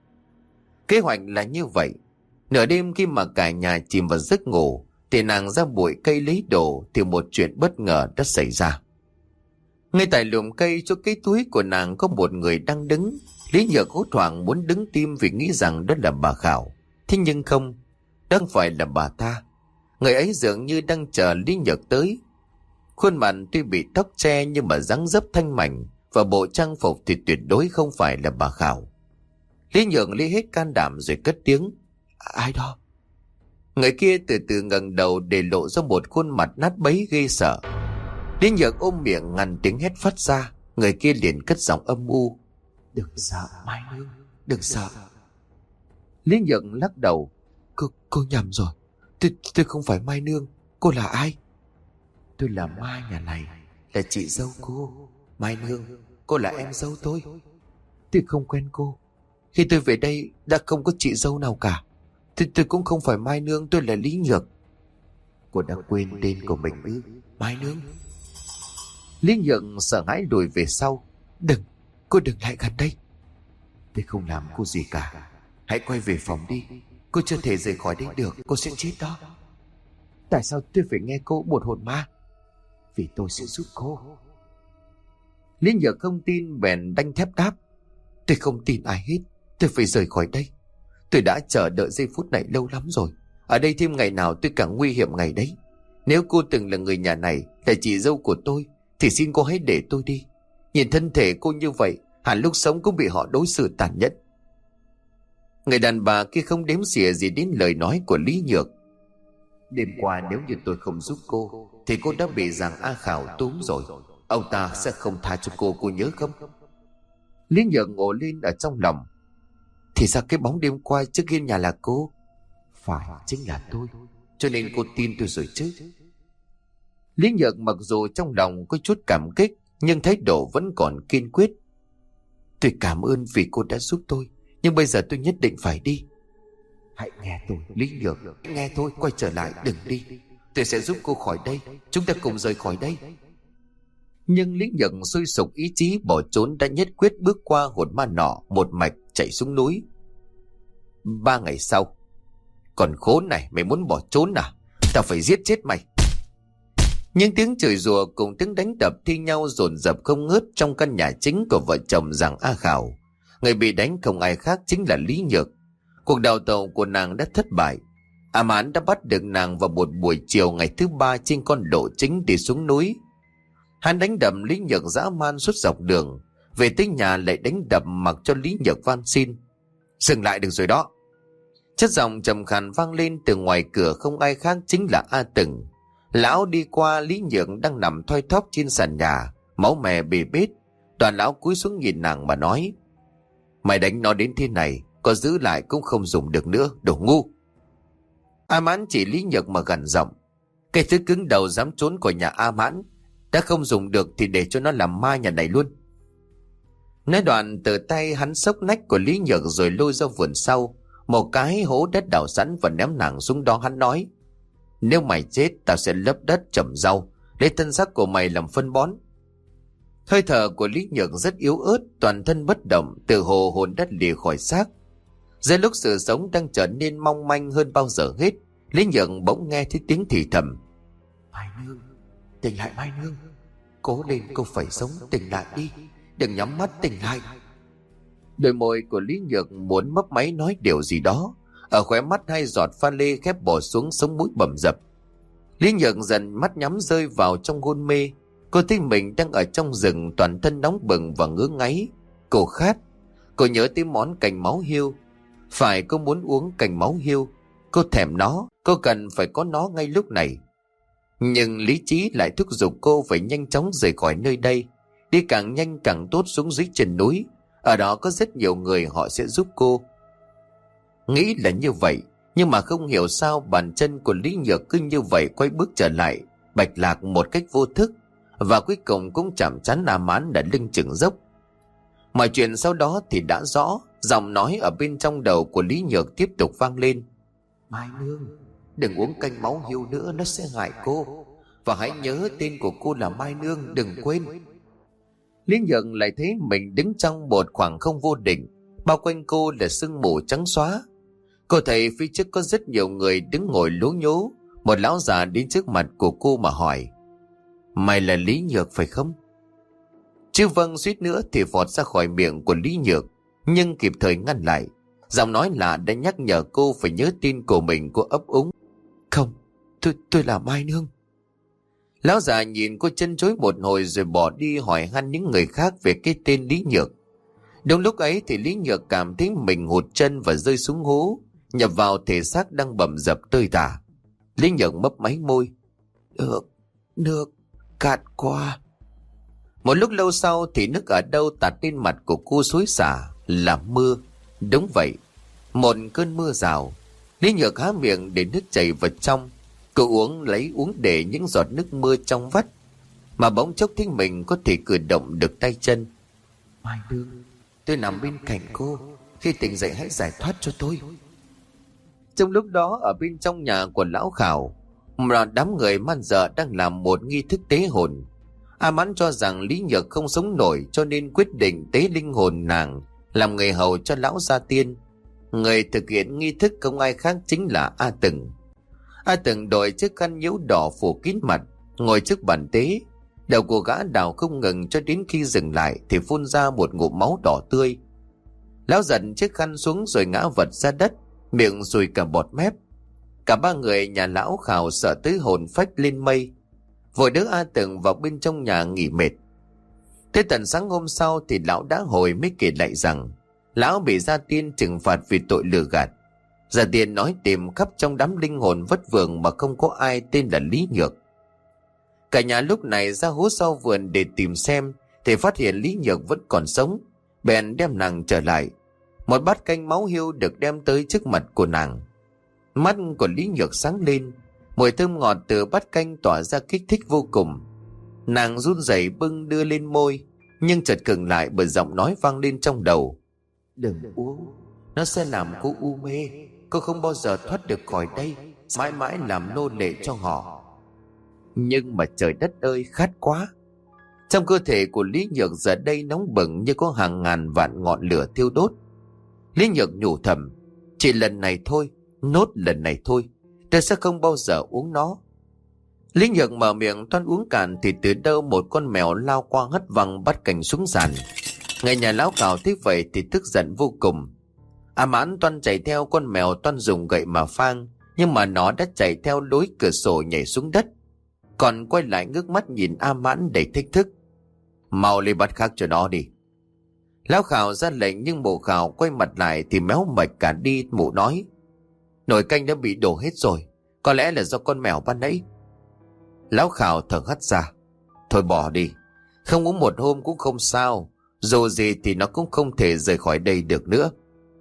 S1: Kế hoạch là như vậy. Nửa đêm khi mà cả nhà chìm vào giấc ngủ thì nàng ra bụi cây lấy đồ, thì một chuyện bất ngờ đã xảy ra. Ngay tại lùm cây chỗ cái túi của nàng có một người đang đứng. Lý Nhược hốt hoảng muốn đứng tim vì nghĩ rằng đó là bà Khảo. Thế nhưng không, đó không phải là bà ta. Người ấy dường như đang chờ Lý Nhược tới. Khuôn mặt tuy bị tóc che nhưng mà dáng dấp thanh mảnh, và bộ trang phục thì tuyệt đối không phải là bà Khảo. Lý Nhược lấy hết can đảm rồi cất tiếng: Ai đó? Người kia từ từ ngẩng đầu để lộ ra một khuôn mặt nát bấy ghê sợ. Lý Nhược ôm miệng ngăn tiếng hét phát ra. Người kia liền cất giọng âm u: Đừng sợ Mai Nương, đừng sợ. Lý Nhược lắc đầu: Cô nhầm rồi. Tôi không phải Mai Nương. Cô là ai? Tôi là Mai nhà này, là chị dâu cô. Mai Nương, cô là em dâu tôi. Tôi không quen cô. Khi tôi về đây đã không có chị dâu nào cả. Tôi cũng không phải Mai Nương, tôi là Lý Nhược. Cô đã quên tên của mình ư? Mai Nương. Lý Nhược sợ hãi lùi về sau. Cô đừng lại gần đây. Tôi không làm cô gì cả. Hãy quay về phòng đi. Cô chưa thể rời khỏi đây được, cô sẽ chết đó. Tại sao tôi phải nghe cô một hồn ma? Vì tôi sẽ giúp cô. Lý Nhược không tin bèn đanh thép đáp: Tôi không tin ai hết. Tôi phải rời khỏi đây. Tôi đã chờ đợi giây phút này lâu lắm rồi. Ở đây thêm ngày nào tôi càng nguy hiểm ngày đấy. Nếu cô từng là người nhà này, là chị dâu của tôi, thì xin cô hãy để tôi đi. Nhìn thân thể cô như vậy, hẳn lúc sống cũng bị họ đối xử tàn nhẫn. Người đàn bà kia không đếm xỉa gì đến lời nói của Lý Nhược. Đêm qua nếu như tôi không giúp cô, thì cô đã bị giàng A Khảo túm rồi. Ông ta sẽ không tha cho cô nhớ không? Lý Nhược ngồi lên ở trong lòng. Thì ra cái bóng đêm qua trước hiên nhà là cô. Phải, chính là tôi. Cho nên cô tin tôi rồi chứ? Lý Nhược mặc dù trong lòng có chút cảm kích, nhưng thái độ vẫn còn kiên quyết. Tôi cảm ơn vì cô đã giúp tôi, nhưng bây giờ tôi nhất định phải đi. Hãy nghe tôi, Lý Nhược. Nghe tôi, quay trở lại, đừng đi. Tôi sẽ giúp cô khỏi đây. Chúng ta cùng rời khỏi đây. Nhưng Lý Nhược sôi sục ý chí bỏ trốn đã nhất quyết bước qua hồn ma nọ, một mạch chạy xuống núi. 3 ngày sau: Còn khốn này, mày muốn bỏ trốn à? Tao phải giết chết mày. Những tiếng chửi rủa cùng tiếng đánh đập thi nhau dồn dập không ngớt trong căn nhà chính của vợ chồng giàng A Khảo. Người bị đánh không ai khác chính là Lý Nhược. Cuộc đào tẩu của nàng đã thất bại. A Mãn đã bắt được nàng vào một buổi chiều ngày thứ 3 trên con lộ chính đi xuống núi. Hắn đánh đập Lý Nhược dã man suốt dọc đường. Về tới nhà lại đánh đập mặc cho Lý Nhược van xin: Dừng lại được rồi đó. Chất giọng trầm khàn vang lên từ ngoài cửa, không ai khác chính là A Từng. Lão đi qua Lý Nhược đang nằm thoi thóp trên sàn nhà, máu me bê bết. Đoàn lão cúi xuống nhìn nàng mà nói: Mày đánh nó đến thế này, có giữ lại cũng không dùng được nữa, đồ ngu. A Mãn chỉ Lý Nhược mà gằn giọng: Cái thứ cứng đầu dám trốn khỏi nhà A Mãn, đã không dùng được thì để cho nó làm ma nhà này luôn. Nói đoạn từ tay hắn xốc nách của Lý Nhược rồi lôi ra vườn sau, một cái hố đất đào sẵn và ném nàng xuống đó. Hắn nói: Nếu mày chết, tao sẽ lấp đất trồng rau, lấy thân xác của mày làm phân bón. Hơi thở của Lý Nhược rất yếu ớt, toàn thân bất động, từ hồ hồn đất lìa khỏi xác. Giữa lúc sự sống đang trở nên mong manh hơn bao giờ hết, Lý Nhược bỗng nghe thấy tiếng thì thầm: Mai Nương, tỉnh lại Mai Nương. Cố lên, cô phải sống, tỉnh lại đi, đừng nhắm mắt, tỉnh lại. Đôi môi của Lý Nhược muốn mấp máy nói điều gì đó. Ở khóe mắt 2 giọt pha lê khép bỏ xuống, sống mũi bầm dập. Lý Nhược dần mắt nhắm rơi vào trong hôn mê. Cô thấy mình đang ở trong rừng, toàn thân nóng bừng và ngứa ngáy. Cô khát. Cô nhớ tới món canh máu hiêu. Phải, cô muốn uống canh máu hiêu. Cô thèm nó, cô cần phải có nó ngay lúc này. Nhưng lý trí lại thúc giục cô phải nhanh chóng rời khỏi nơi đây. Đi càng nhanh càng tốt xuống dưới chân núi. Ở đó có rất nhiều người, họ sẽ giúp cô. Nghĩ là như vậy, nhưng mà không hiểu sao bàn chân của Lý Nhược cứ như vậy quay bước trở lại Bạch Lạc một cách vô thức, và cuối cùng cũng chạm trán A Mãn đã lưng chừng dốc. Mọi chuyện sau đó thì đã rõ. Giọng nói ở bên trong đầu của Lý Nhược tiếp tục vang lên: Mai Nương, đừng uống canh máu hiêu nữa, nó sẽ hại cô. Và hãy nhớ tên của cô là Mai Nương, đừng quên. Lý Nhược lại thấy mình đứng trong một khoảng không vô định, bao quanh cô là sương mù trắng xóa. Cô thấy phía trước có rất nhiều người đứng ngồi lố nhố. Một lão già đến trước mặt của cô mà hỏi: Mày là Lý Nhược phải không? Chứ vâng suýt nữa thì vọt ra khỏi miệng của Lý Nhược, nhưng kịp thời ngăn lại. Giọng nói lạ đã nhắc nhở cô phải nhớ tin của mình. Cô ấp úng: Không, tôi là Mai Nương. Lão già nhìn cô chân chối một hồi rồi bỏ đi hỏi han những người khác về cái tên Lý Nhược. Đúng lúc ấy thì Lý Nhược cảm thấy mình hụt chân và rơi xuống hố, nhập vào thể xác đang bầm dập tơi tả. Lý Nhược mấp máy môi: Nước cạn qua. Một lúc lâu sau thì nước ở đâu tạt lên mặt của cô xối xả là mưa. Đúng vậy, một cơn mưa rào. Lý Nhược há miệng để nước chảy vào trong. Cô uống để những giọt nước mưa trong vắt, mà bỗng chốc thấy mình có thể cử động được tay chân. Mai Nương, tôi nằm bên cạnh cô, khi tỉnh dậy hãy giải thoát cho tôi. Trong lúc đó ở bên trong nhà của lão Khảo, một đám người man dợ đang làm một nghi thức tế hồn. A Mãn cho rằng Lý Nhược không sống nổi cho nên quyết định tế linh hồn nàng làm người hầu cho lão gia tiên. Người thực hiện nghi thức không ai khác chính là A Từng. A Từng đội chiếc khăn nhiễu đỏ phủ kín mặt, ngồi trước bàn tế. Đầu của gã đào không ngừng cho đến khi dừng lại thì phun ra một ngụm máu đỏ tươi. Lão giật chiếc khăn xuống rồi ngã vật ra đất, miệng sùi cả bọt mép. Cả ba người nhà lão Khảo sợ tới hồn phách lên mây, vội đỡ A Từng vào bên trong nhà nghỉ mệt. Tới tận sáng hôm sau thì lão đã hồi mới kể lại rằng lão bị gia tiên trừng phạt vì tội lừa gạt. Gia tiên nói tìm khắp trong đám linh hồn vất vưởng mà không có ai tên là Lý Nhược. Cả nhà lúc này ra hố sau vườn để tìm xem thì phát hiện Lý Nhược vẫn còn sống, bèn đem nàng trở lại. Một bát canh máu hiêu được đem tới trước mặt của nàng. Mắt của Lý Nhược sáng lên, mùi thơm ngọt từ bát canh tỏa ra kích thích vô cùng. Nàng run rẩy bưng đưa lên môi, nhưng chợt khựng lại bởi giọng nói vang lên trong đầu: Đừng uống, nó sẽ làm cô u mê. Cô không bao giờ thoát được khỏi đây, mãi mãi làm nô lệ cho họ. Nhưng mà trời đất ơi, khát quá. Trong cơ thể của Lý Nhược giờ đây nóng bừng như có hàng ngàn vạn ngọn lửa thiêu đốt. Lý Nhược nhủ thầm: Chỉ lần này thôi, nốt lần này thôi, tôi sẽ không bao giờ uống nó. Lý Nhược mở miệng toan uống cạn thì từ đâu một con mèo lao qua hất văng bát canh xuống sàn. Người nhà lão Khảo thấy vậy thì tức giận vô cùng. A Mãn toan chạy theo con mèo, toan dùng gậy mà phang, nhưng mà nó đã chạy theo lối cửa sổ nhảy xuống đất, còn quay lại ngước mắt nhìn A Mãn đầy thách thức: Mau lấy bát khác cho nó đi. Lão Khảo ra lệnh nhưng mụ Khảo quay mặt lại thì méo mạch cả đi. Mụ nói: Nồi canh đã bị đổ hết rồi, có lẽ là do con mèo ban nãy. Lão Khảo thở hắt ra: Thôi bỏ đi, không uống một hôm cũng không sao, dù gì thì nó cũng không thể rời khỏi đây được nữa.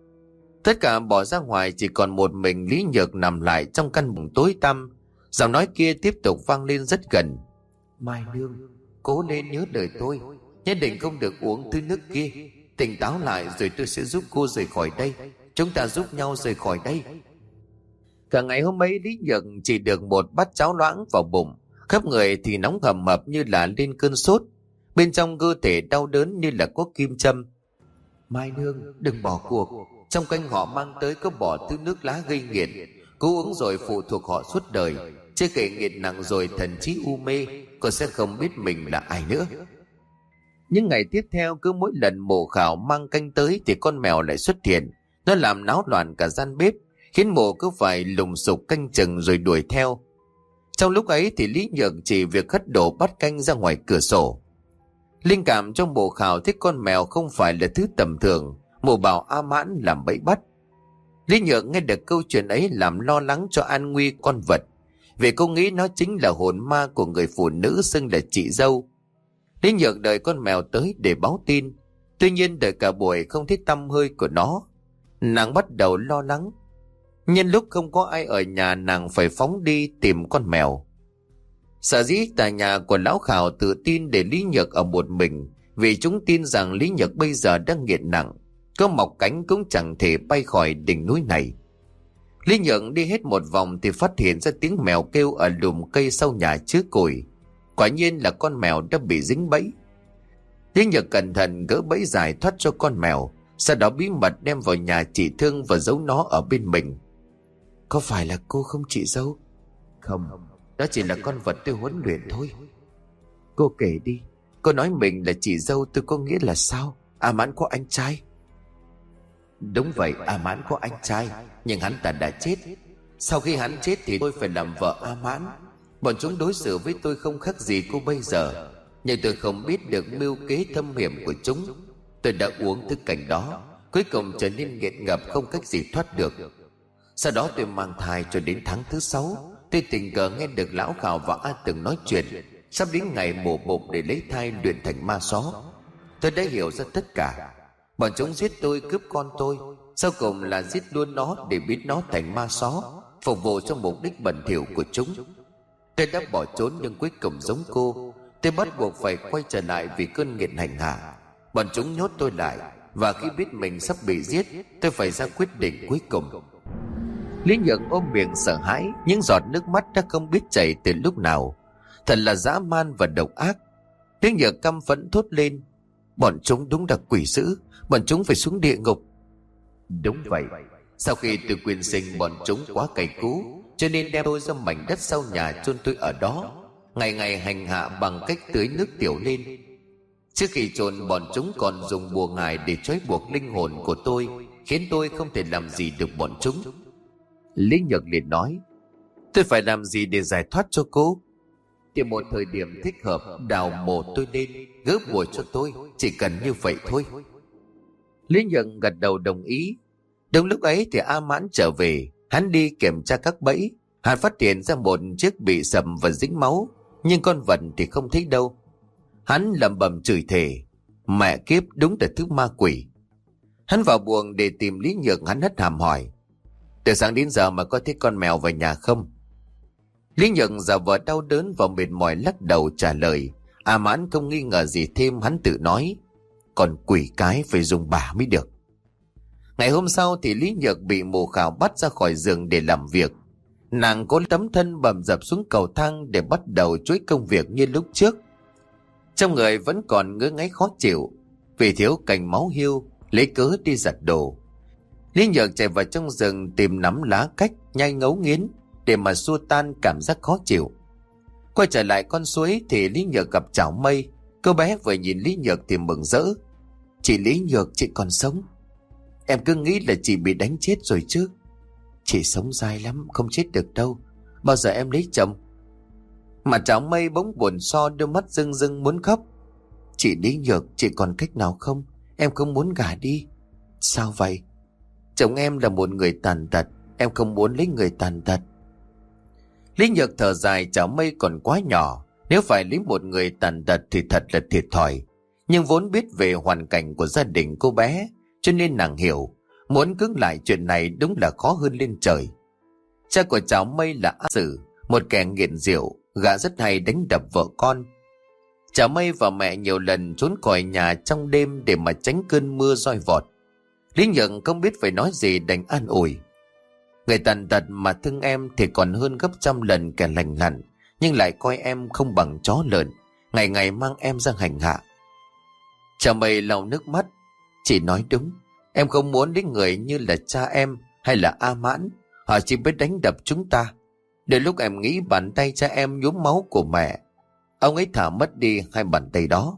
S1: Tất cả bỏ ra ngoài, chỉ còn một mình Lý Nhược nằm lại trong căn buồng tối tăm. Giọng nói kia tiếp tục vang lên rất gần: Mai Nương, cố lên nhớ lời tôi, nhất định không được uống thứ nước kia. Tỉnh táo lại rồi tôi sẽ giúp cô rời khỏi đây. Chúng ta giúp nhau rời khỏi đây. Cả ngày hôm ấy Lý Nhược chỉ được một bát cháo loãng vào bụng, khắp người thì nóng hầm hập như là lên cơn sốt, bên trong cơ thể đau đớn như là có kim châm. Mai Nương, đừng bỏ cuộc, trong canh họ mang tới có bỏ thứ nước lá gây nghiện, cô uống rồi phụ thuộc họ suốt đời, chưa kể nghiện nặng rồi thần trí u mê, cô sẽ không biết mình là ai nữa. Những ngày tiếp theo cứ mỗi lần mụ Khảo mang canh tới thì con mèo lại xuất hiện. Nó làm náo loạn cả gian bếp, khiến mụ cứ phải lùng sục canh chừng rồi đuổi theo. Trong lúc ấy thì Lý Nhược chỉ việc hất đổ bát canh ra ngoài cửa sổ. Linh cảm trong mụ Khảo thích con mèo không phải là thứ tầm thường, mụ bảo A Mãn làm bẫy bắt. Lý Nhược nghe được câu chuyện ấy làm lo lắng cho an nguy con vật, vì cô nghĩ nó chính là hồn ma của người phụ nữ xưng là chị dâu. Lý Nhược đợi con mèo tới để báo tin, tuy nhiên đợi cả buổi không thấy tăm hơi của nó. Nàng bắt đầu lo lắng. Nhân lúc không có ai ở nhà, nàng phải phóng đi tìm con mèo. Sở dĩ tại nhà của lão Khảo tự tin để Lý Nhược ở một mình, vì chúng tin rằng Lý Nhược bây giờ đang nghiện nặng, có mọc cánh cũng chẳng thể bay khỏi đỉnh núi này. Lý Nhược đi hết một vòng thì phát hiện ra tiếng mèo kêu ở lùm cây sau nhà chứa củi. Quả nhiên là con mèo đã bị dính bẫy. Lý Nhược cẩn thận gỡ bẫy giải thoát cho con mèo, sau đó bí mật đem vào nhà chị Thương và giấu nó ở bên mình. Có phải là cô không chị dâu? Không, đó chỉ là con vật tôi huấn luyện thôi. Cô kể đi, cô nói mình là chị dâu tôi có nghĩa là sao? A Mãn có anh trai? Đúng vậy, A Mãn có anh trai, nhưng hắn ta đã chết. Sau khi hắn chết thì tôi phải làm vợ A Mãn. Bọn chúng đối xử với tôi không khác gì cô bây giờ, nhưng tôi không biết được mưu kế thâm hiểm của chúng. Tôi đã uống thức cảnh đó, cuối cùng trở nên nghiện ngập không cách gì thoát được. Sau đó tôi mang thai cho đến tháng thứ 6, tôi tình cờ nghe được Lão Khảo và A Từng nói chuyện sắp đến ngày mổ bụng để lấy thai luyện thành ma só. Tôi đã hiểu ra tất cả. Bọn chúng giết tôi, cướp con tôi, sau cùng là giết luôn nó để biến nó thành ma só, phục vụ cho mục đích bẩn thỉu của chúng. Tôi đã bỏ trốn, nhưng cuối cùng giống cô, tôi bắt buộc phải quay trở lại vì cơn nghiện hành hạ. Bọn chúng nhốt tôi lại, và khi biết mình sắp bị giết, tôi phải ra quyết định cuối cùng. Lý Nhượng ôm miệng sợ hãi, những giọt nước mắt đã không biết chảy từ lúc nào. Thật là dã man và độc ác. Lý Nhượng căm phẫn thốt lên: bọn chúng đúng là quỷ dữ, bọn chúng phải xuống địa ngục. Đúng vậy, sau khi tôi quyên sinh, bọn chúng quá cay cú, cho nên đem tôi ra mảnh đất sau nhà chôn tôi ở đó, ngày ngày hành hạ bằng cách tưới nước tiểu lên. Trước khi chôn, bọn chúng còn dùng bùa ngải để trói buộc linh hồn của tôi, khiến tôi không thể làm gì được bọn chúng. Lý Nhược liền nói: tôi phải làm gì để giải thoát cho cô? Tìm một thời điểm thích hợp, đào mộ tôi lên, gỡ bùa cho tôi, chỉ cần như vậy thôi. Lý Nhược gật đầu đồng ý. Đúng lúc ấy thì A Mãn trở về. Hắn đi kiểm tra các bẫy. Hắn phát hiện ra một chiếc bị sầm và dính máu, nhưng con vật thì không thấy đâu. Hắn lẩm bẩm chửi thề: mẹ kiếp, đúng là thứ ma quỷ. Hắn vào buồng để tìm Lý Nhược. Hắn hất hàm hỏi: từ sáng đến giờ mà có thấy con mèo về nhà không? Lý Nhược giả vờ đau đớn và mệt mỏi lắc đầu trả lời. A Mãn không nghi ngờ gì thêm, hắn tự nói: còn quỷ cái phải dùng bả mới được. Ngày hôm sau thì Lý Nhược bị Mù Khảo bắt ra khỏi giường để làm việc. Nàng có tấm thân bầm dập xuống cầu thang để bắt đầu chuỗi công việc như lúc trước. Trong người vẫn còn ngứa ngáy khó chịu vì thiếu cành máu hiu, lấy cớ đi giặt đồ. Lý Nhược chạy vào trong rừng tìm nắm lá cách nhai ngấu nghiến để mà xua tan cảm giác khó chịu. Quay trở lại con suối thì Lý Nhược gặp Chảo Mây. Cô bé vừa nhìn Lý Nhược thì mừng rỡ: chị Lý Nhược, chị còn sống. Em cứ nghĩ là chị bị đánh chết rồi chứ. Chị sống dai lắm, không chết được đâu. Bao giờ em lấy chồng? Mà Chảo Mây bỗng buồn so, đôi mắt rưng rưng muốn khóc. Chị Lý Nhược, chị còn cách nào không? Em không muốn gả đi. Sao vậy? Chồng em là một người tàn tật, em không muốn lấy người tàn tật. Lý Nhược thở dài: Chảo Mây còn quá nhỏ, nếu phải lấy một người tàn tật thì thật là thiệt thòi. Nhưng vốn biết về hoàn cảnh của gia đình cô bé, cho nên nàng hiểu, muốn cưỡng lại chuyện này đúng là khó hơn lên trời. Cha của Chảo Mây là A Sử, một kẻ nghiện rượu, gã rất hay đánh đập vợ con. Chảo Mây và mẹ nhiều lần trốn khỏi nhà trong đêm để mà tránh cơn mưa roi vọt. Lý Nhược không biết phải nói gì, đành an ủi: người tàn tật mà thương em thì còn hơn gấp trăm lần kẻ lành lặn, nhưng lại coi em không bằng chó lợn, ngày ngày mang em ra hành hạ. Chảo Mây lau nước mắt: chị nói đúng, em không muốn đến người như là cha em hay là A Mãn, họ chỉ biết đánh đập chúng ta. Đến lúc em nghĩ bàn tay cha em nhuốm máu của mẹ, ông ấy thả mất đi hai bàn tay đó.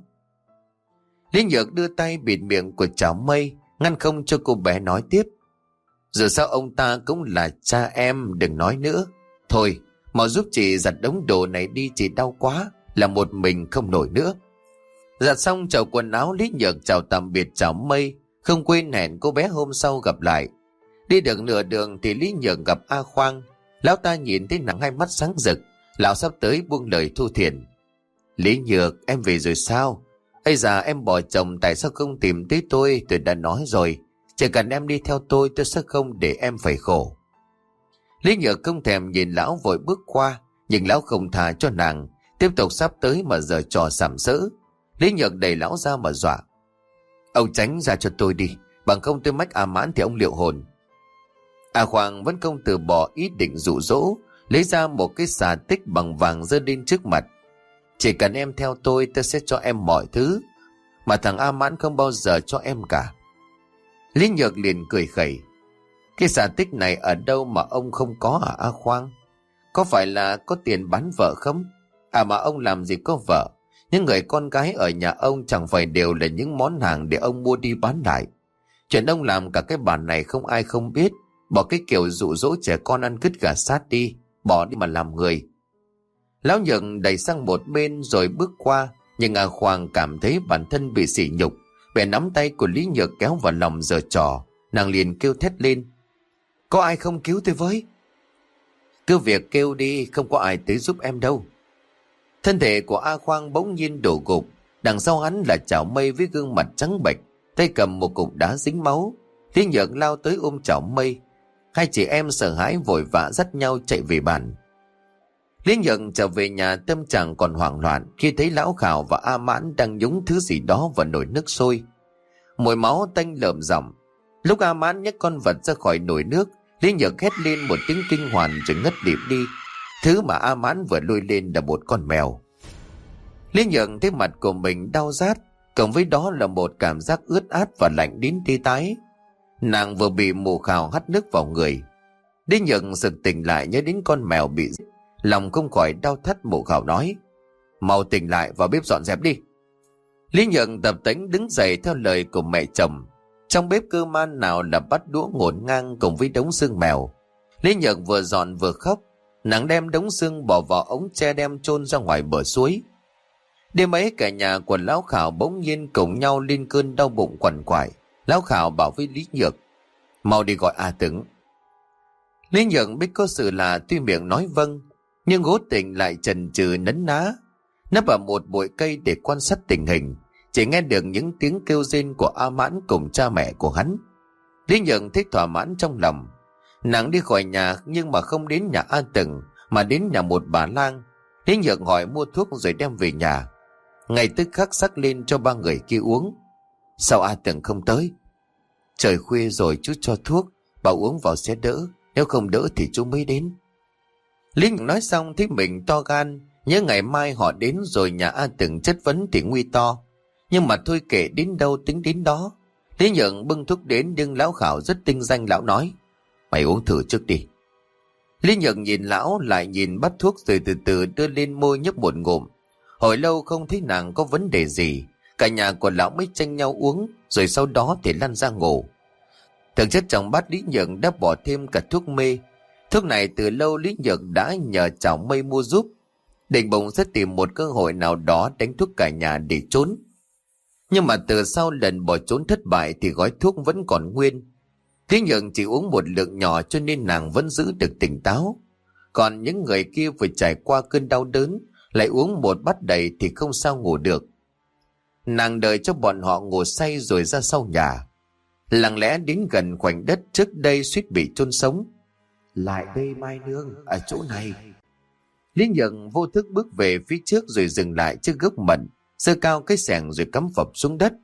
S1: Lý Nhược đưa tay bịt miệng của Chảo Mây, ngăn không cho cô bé nói tiếp: dù sao ông ta cũng là cha em, đừng nói nữa. Thôi, mau giúp chị giặt đống đồ này đi, chị đau quá, là một mình không nổi nữa. Giặt xong chầu quần áo, Lý Nhược chào tạm biệt Chảo Mây, không quên hẹn cô bé hôm sau gặp lại. Đi được nửa đường thì Lý Nhược gặp A Khoang. Lão ta nhìn thấy nàng hai mắt sáng rực, lão sắp tới buông lời thu thiền: Lý Nhược, em về rồi sao? Ây da, em bỏ chồng tại sao không tìm tới tôi? Tôi đã nói rồi, chỉ cần em đi theo tôi sẽ không để em phải khổ. Lý Nhược không thèm nhìn lão, vội bước qua, nhưng lão không tha cho nàng, tiếp tục sắp tới mà giở trò sàm sỡ. Lý Nhược đẩy lão ra mà dọa: ông tránh ra cho tôi đi, bằng không tôi mách A Mãn thì ông liệu hồn. A Khoang vẫn không từ bỏ ý định dụ dỗ, lấy ra một cái xà tích bằng vàng giơ lên trước mặt: chỉ cần em theo tôi sẽ cho em mọi thứ, mà thằng A Mãn không bao giờ cho em cả. Lý Nhược liền cười khẩy: cái xà tích này ở đâu mà ông không có hả A Khoang? Có phải là có tiền bán vợ không? À mà ông làm gì có vợ, những người con gái ở nhà ông chẳng phải đều là những món hàng để ông mua đi bán lại. Chuyện ông làm cả cái bản này không ai không biết. Bỏ cái kiểu dụ dỗ trẻ con ăn cứt gà sát đi. Bỏ đi mà làm người. Lão Nhược đẩy sang một bên rồi bước qua. Nhưng A Khoang cảm thấy bản thân bị sỉ nhục. Bèn nắm tay của Lý Nhược kéo vào lòng giở trò. Nàng liền kêu thét lên. Có ai không cứu tôi với? Cứ việc kêu đi, không có ai tới giúp em đâu. Thân thể của A Khoang bỗng nhiên đổ gục. Đằng sau hắn là Chảo Mây với gương mặt trắng bệch, tay cầm một cục đá dính máu. Lý Nhược lao tới ôm Chảo Mây. Hai chị em sợ hãi vội vã dắt nhau chạy về bàn. Lý Nhược trở về nhà tâm trạng còn hoảng loạn khi thấy Lão Khảo và A Mãn đang nhúng thứ gì đó vào nồi nước sôi. Mùi máu tanh lợm giọng. Lúc A Mãn nhấc con vật ra khỏi nồi nước, Lý Nhược hét lên một tiếng kinh hoàng rồi ngất lịm đi. Thứ mà A Mãn vừa lôi lên là một con mèo. Lý Nhược thấy mặt của mình đau rát, cộng với đó là một cảm giác ướt át và lạnh đến tê tái. Nàng vừa bị Mù Khảo hắt nước vào người. Lý Nhược sực tỉnh lại nhớ đến con mèo bị giết, lòng không khỏi đau thắt. Mù Khảo nói: mau tỉnh lại, vào bếp dọn dẹp đi. Lý Nhược tập tễnh đứng dậy theo lời của mẹ chồng. Trong bếp cơ man nào là bát đũa ngổn ngang cùng với đống xương mèo. Lý Nhược vừa dọn vừa khóc. Nàng đem đống xương bỏ vào ống tre đem chôn ra ngoài bờ suối. Đêm ấy cả nhà của Lão Khảo bỗng nhiên cùng nhau lên cơn đau bụng quằn quại. Lão Khảo bảo với Lý Nhược: mau đi gọi A Tửng. Lý Nhược biết có sự là tuy miệng nói vâng, nhưng cố tình lại chần chừ nấn ná, nấp ở một bụi cây để quan sát tình hình. Chỉ nghe được những tiếng kêu rên của A Mãn cùng cha mẹ của hắn. Lý Nhược thích thỏa mãn trong lòng. Nàng đi khỏi nhà nhưng mà không đến nhà A Tửng mà đến nhà một bà lang. Lý Nhược hỏi mua thuốc rồi đem về nhà. Ngay tức khắc sắc lên cho ba người kia uống. Sao A Tửng không tới? Trời khuya rồi chú cho thuốc, bảo uống vào sẽ đỡ, nếu không đỡ thì chú mới đến. Lý Nhược nói xong thấy mình to gan, nhớ ngày mai họ đến rồi nhà A Tửng chất vấn thì nguy to. Nhưng mà thôi kệ, đến đâu tính đến đó. Lý Nhược bưng thuốc đến nhưng Lão Khảo rất tinh danh. Lão nói: mày uống thử trước đi. Lý Nhược nhìn lão, lại nhìn bát thuốc rồi từ từ đưa lên môi nhấp một ngụm. Hồi lâu không thấy nàng có vấn đề gì. Cả nhà của lão mới tranh nhau uống, rồi sau đó thì lăn ra ngủ. Thực chất trong bát Lý Nhược đã bỏ thêm cả thuốc mê. Thuốc này từ lâu Lý Nhược đã nhờ Chảo Mây mua giúp. Định bụng sẽ tìm một cơ hội nào đó đánh thuốc cả nhà để trốn. Nhưng mà từ sau lần bỏ trốn thất bại thì gói thuốc vẫn còn nguyên. Lý Nhược chỉ uống một lượng nhỏ cho nên nàng vẫn giữ được tỉnh táo. Còn những người kia vừa trải qua cơn đau đớn, lại uống một bát đầy thì không sao ngủ được. Nàng đợi cho bọn họ ngủ say rồi ra sau nhà. Lặng lẽ đến gần khoảnh đất trước đây suýt bị chôn sống. Lại đây Mai Nương, ở chỗ này. Lý Nhược vô thức bước về phía trước rồi dừng lại trước gốc mận, giơ cao cái xẻng rồi cắm phập xuống đất.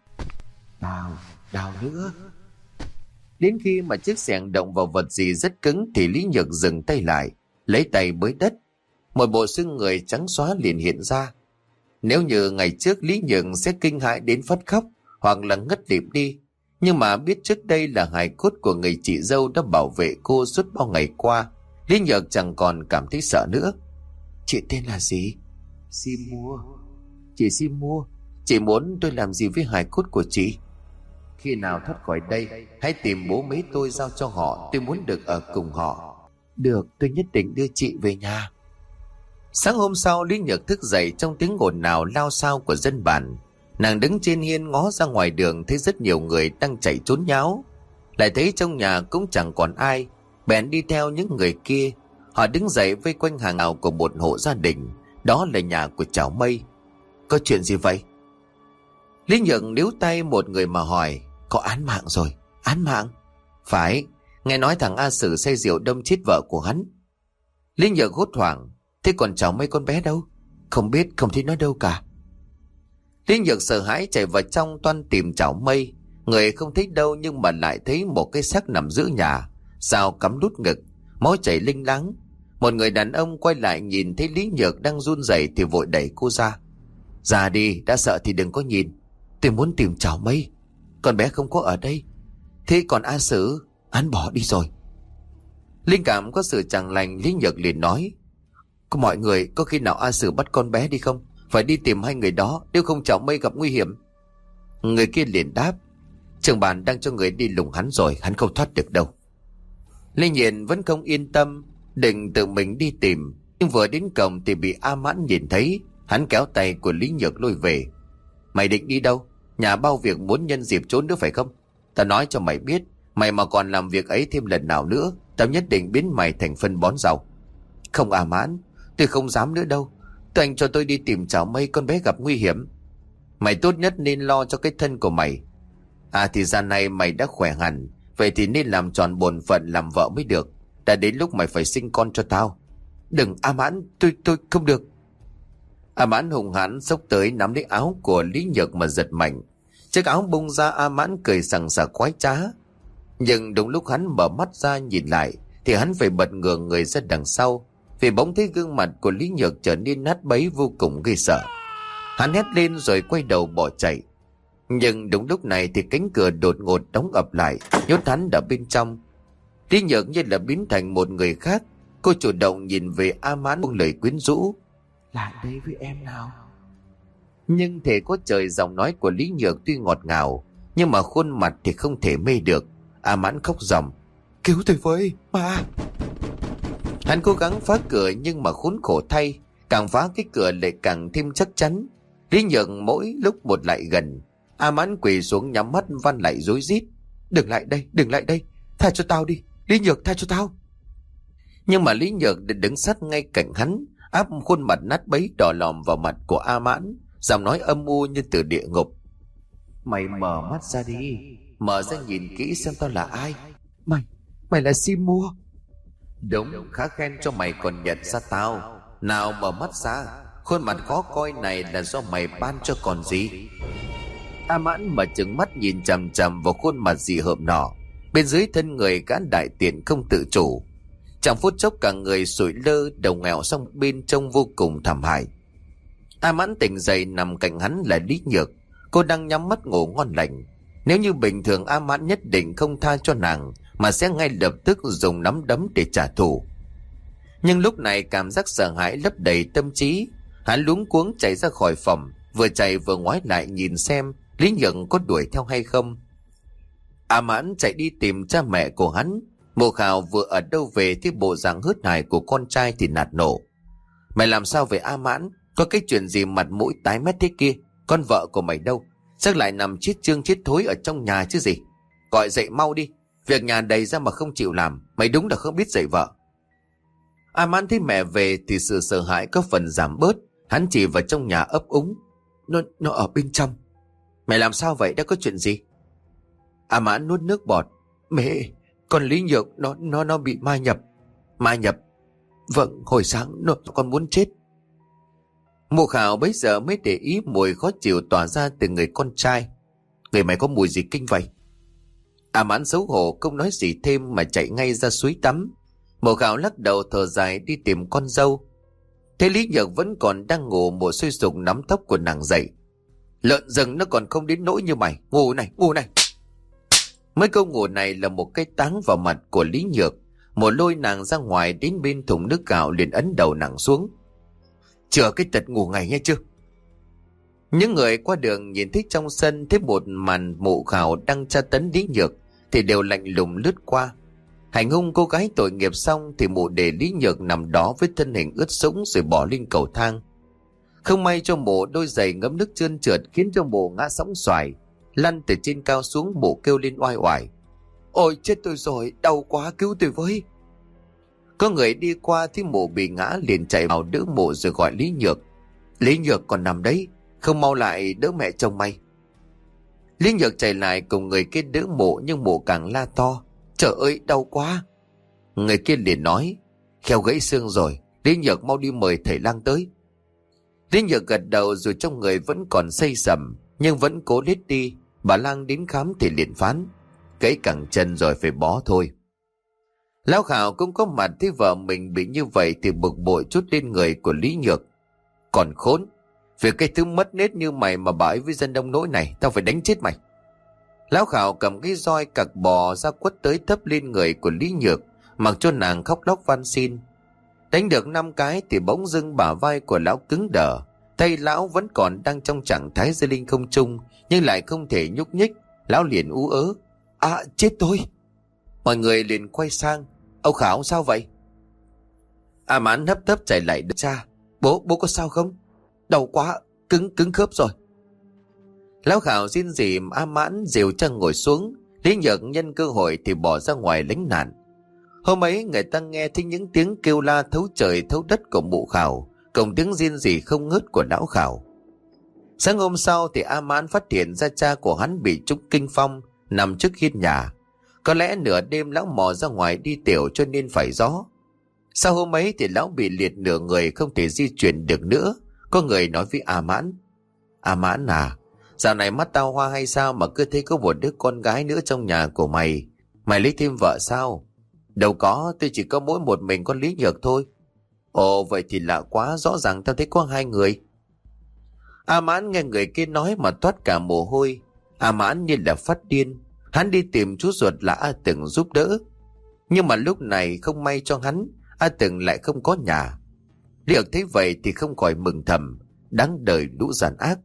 S1: Đào nữa. Đến khi mà chiếc xẻng động vào vật gì rất cứng thì Lý Nhược dừng tay lại, lấy tay bới đất. Một bộ xương người trắng xóa liền hiện ra. Nếu như ngày trước Lý Nhược sẽ kinh hãi đến phát khóc hoặc là ngất lịm đi, nhưng mà biết trước đây là hài cốt của người chị dâu đã bảo vệ cô suốt bao ngày qua, Lý Nhược chẳng còn cảm thấy sợ nữa. Chị tên là gì? Sim Mua. Chị Sim Mua, chị muốn tôi làm gì với hài cốt của chị? Khi nào thoát khỏi đây, hãy tìm bố mấy tôi giao cho họ, tôi muốn được ở cùng họ. Được, tôi nhất định đưa chị về nhà. Sáng hôm sau, Lý Nhược thức dậy trong tiếng ồn ào lao xao của dân bản. Nàng đứng trên hiên ngó ra ngoài đường, thấy rất nhiều người đang chạy trốn nháo. Lại thấy trong nhà cũng chẳng còn ai, bèn đi theo những người kia. Họ đứng dậy vây quanh hàng ảo của một hộ gia đình, đó là nhà của Chảo Mây. Có chuyện gì vậy? Lý Nhược níu tay một người mà hỏi. Có án mạng rồi. Án mạng? Phải, nghe nói thằng A Sử say rượu đâm chết vợ của hắn. Lý Nhược hốt hoảng. Thế còn Chảo Mây con bé đâu? Không biết, không thấy nó đâu cả. Lý Nhược sợ hãi chạy vào trong toan tìm Chảo Mây. Người không thấy đâu nhưng mà lại thấy một cái xác nằm giữa nhà, dao cắm đút ngực, máu chảy linh láng. Một người đàn ông quay lại nhìn thấy Lý Nhược đang run rẩy thì vội đẩy cô ra. Ra đi, đã sợ thì đừng có nhìn. Tôi muốn tìm Chảo Mây. Con bé không có ở đây. Thế còn A Sử, hắn bỏ đi rồi. Linh cảm có sự chẳng lành, Lý Nhược liền nói. Có mọi người, có khi nào A Sử bắt con bé đi không? Phải đi tìm hai người đó, nếu không Chảo Mây gặp nguy hiểm. Người kia liền đáp. Trưởng bản đang cho người đi lùng hắn rồi, hắn không thoát được đâu. Lê Nhiên vẫn không yên tâm, định tự mình đi tìm. Nhưng vừa đến cổng thì bị A Mãn nhìn thấy. Hắn kéo tay của Lý Nhược lôi về. Mày định đi đâu? Nhà bao việc muốn nhân dịp trốn nữa phải không? Ta nói cho mày biết, mày mà còn làm việc ấy thêm lần nào nữa, tao nhất định biến mày thành phân bón rau. Không A Mãn, tôi không dám nữa đâu. Anh cho tôi đi tìm Chảo Mây, con bé gặp nguy hiểm. Mày tốt nhất nên lo cho cái thân của mày. À thì giờ này mày đã khỏe hẳn, vậy thì nên làm tròn bổn phận làm vợ mới được. Đã đến lúc mày phải sinh con cho tao. Đừng A Mãn, tôi không được. A Mãn hùng hãn xốc tới nắm lấy áo của Lý Nhược mà giật mạnh. Chiếc áo bung ra, A Mãn cười sằng sặc khoái trá. Nhưng đúng lúc hắn mở mắt ra nhìn lại thì hắn phải bật ngửa người ra đằng sau, vì bỗng thấy gương mặt của Lý Nhược trở nên nát bấy vô cùng ghê sợ. Hắn hét lên rồi quay đầu bỏ chạy. Nhưng đúng lúc này thì cánh cửa đột ngột đóng ập lại, nhốt hắn ở bên trong. Lý Nhược như là biến thành một người khác. Cô chủ động nhìn về A Mãn buông lời quyến rũ. Lại đây với em nào. Nhưng thể có trời, giọng nói của Lý Nhược tuy ngọt ngào, nhưng mà khuôn mặt thì không thể mê được. A Mãn khóc ròng. Cứu tôi với, ma. Hắn cố gắng phá cửa nhưng mà khốn khổ thay, càng phá cái cửa lại càng thêm chắc chắn. Lý Nhược mỗi lúc một lại gần. A Mãn quỳ xuống nhắm mắt van lại rối rít. Đừng lại đây, đừng lại đây. Tha cho tao đi, Lý Nhược, tha cho tao. Nhưng mà Lý Nhược đứng sát ngay cạnh hắn, áp khuôn mặt nát bấy đỏ lòm vào mặt của A Mãn, giọng nói âm u như từ địa ngục. Mày mở mắt ra đi, mở ra nhìn kỹ xem tao là ai. Mày là Si Mua. Đúng, khá khen cho mày còn nhận ra tao. Nào mở mắt ra, khuôn mặt khó coi này là do mày ban cho còn gì. A Mãn mở trừng mắt nhìn chằm chằm vào khuôn mặt dị hợm nọ. Bên dưới thân người gã đại tiện không tự chủ. Trong phút chốc cả người sủi lơ, đầu ngẹo sang bên trông vô cùng thảm hại. A Mãn tỉnh dậy, nằm cạnh hắn là Lý Nhược. Cô đang nhắm mắt ngủ ngon lành. Nếu như bình thường A Mãn nhất định không tha cho nàng, mà sẽ ngay lập tức dùng nắm đấm để trả thù. Nhưng lúc này cảm giác sợ hãi lấp đầy tâm trí. Hắn luống cuống chạy ra khỏi phòng, vừa chạy vừa ngoái lại nhìn xem Lý Nhược có đuổi theo hay không. A Mãn chạy đi tìm cha mẹ của hắn. Mộ Khảo vừa ở đâu về thì bộ dạng hớt hải của con trai thì nạt nổ. Mày làm sao về A Mãn? Có cái chuyện gì mặt mũi tái mét thế kia? Con vợ của mày đâu? Chắc lại nằm chết chương chết thối ở trong nhà chứ gì? Gọi dậy mau đi. Việc nhà đầy ra mà không chịu làm. Mày đúng là không biết dạy vợ. A Mãn thấy mẹ về thì sự sợ hãi có phần giảm bớt. Hắn chỉ vào trong nhà ấp úng. Nó ở bên trong. Mày làm sao vậy? Đã có chuyện gì? A Mãn nuốt nước bọt. Mẹ, con Lý Nhược nó bị ma nhập. Ma nhập? Vâng, hồi sáng nó còn muốn chết. Mộ Khảo bấy giờ mới để ý mùi khó chịu tỏa ra từ người con trai. Người mày có mùi gì kinh vậy? A Mãn xấu hổ không nói gì thêm mà chạy ngay ra suối tắm. Mộ Khảo lắc đầu thở dài đi tìm con dâu. Thế Lý Nhược vẫn còn đang ngủ, Mộ sôi sục nắm tóc của nàng dậy. Lợn rừng nó còn không đến nỗi như mày. Ngủ này, ngủ này. Mấy câu ngủ này là một cái táng vào mặt của Lý Nhược. Một lôi nàng ra ngoài đến bên thùng nước gạo, liền ấn đầu nàng xuống. Chừa cái tật ngủ ngày nghe chưa? Những người qua đường nhìn thấy trong sân thấy một màn Mộ Khảo đang tra tấn Lý Nhược thì đều lạnh lùng lướt qua. Hành hung cô gái tội nghiệp xong thì Mộ để Lý Nhược nằm đó với thân hình ướt sũng rồi bỏ lên cầu thang. Không may cho Mộ đôi giày ngấm nước trơn trượt khiến cho Mộ ngã sóng xoài, lăn từ trên cao xuống. Mộ kêu lên oai oải. Ôi chết tôi rồi, đau quá, cứu tôi với. Có người đi qua thấy Mộ bị ngã liền chạy vào đỡ Mộ rồi gọi Lý Nhược. Lý Nhược còn nằm đấy, không mau lại đỡ mẹ chồng mày. Lý Nhược chạy lại cùng người kia đỡ Mộ, nhưng Mộ càng la to. Trời ơi, đau quá. Người kia liền nói. Kheo gãy xương rồi, Lý Nhược mau đi mời thầy lang tới. Lý Nhược gật đầu dù trong người vẫn còn say sẩm, nhưng vẫn cố lết đi. Bà lang đến khám thì liền phán. Gãy cẳng chân rồi, phải bó thôi. Lão Khảo cũng có mặt thấy vợ mình bị như vậy thì bực bội trút lên người của Lý Nhược. Còn khốn, việc cái thứ mất nết như mày mà bà ấy với dân đông nỗi này, tao phải đánh chết mày. Lão Khảo cầm cái roi cặc bò ra quất tới thấp lên người của Lý Nhược, mặc cho nàng khóc lóc van xin. Đánh được 5 cái thì bỗng dưng bả vai của lão cứng đờ. Tay lão vẫn còn đang trong trạng thái giơ lên không trung, nhưng lại không thể nhúc nhích, Lão liền ú ớ: À chết tôi! Mọi người liền quay sang: Ông Khảo sao vậy? A Mãn hấp tấp chạy lại đỡ cha: Bố có sao không? Đau quá, cứng khớp rồi. Lão Khảo xin dì A Mãn dìu cha ngồi xuống. Lý Nhược nhân cơ hội thì bỏ ra ngoài lánh nạn. Hôm ấy người ta nghe thấy những tiếng kêu la thấu trời thấu đất của mụ Khảo, cùng tiếng rên rỉ không ngớt của lão Khảo. Sáng hôm sau thì A Mãn phát hiện ra cha của hắn bị trúng kinh phong, nằm trước hiên nhà. Có lẽ nửa đêm lão mò ra ngoài đi tiểu cho nên phải gió. Sau hôm ấy thì lão bị liệt nửa người, không thể di chuyển được nữa. Có người nói với A Mãn: A Mãn à, dạo này mắt tao hoa hay sao mà cứ thấy có một đứa con gái nữa trong nhà của mày? Mày lấy thêm vợ sao? Đâu có, tôi chỉ có mỗi một mình con Lý Nhược thôi. Ồ, vậy thì lạ quá, rõ ràng tao thấy có hai người. A Mãn nghe người kia nói mà toát cả mồ hôi. A Mãn như là phát điên. Hắn đi tìm chú ruột là A Từng giúp đỡ. Nhưng mà lúc này không may cho hắn, A Từng lại không có nhà. Liệc thấy vậy thì không khỏi mừng thầm: đáng đời lũ giàn ác.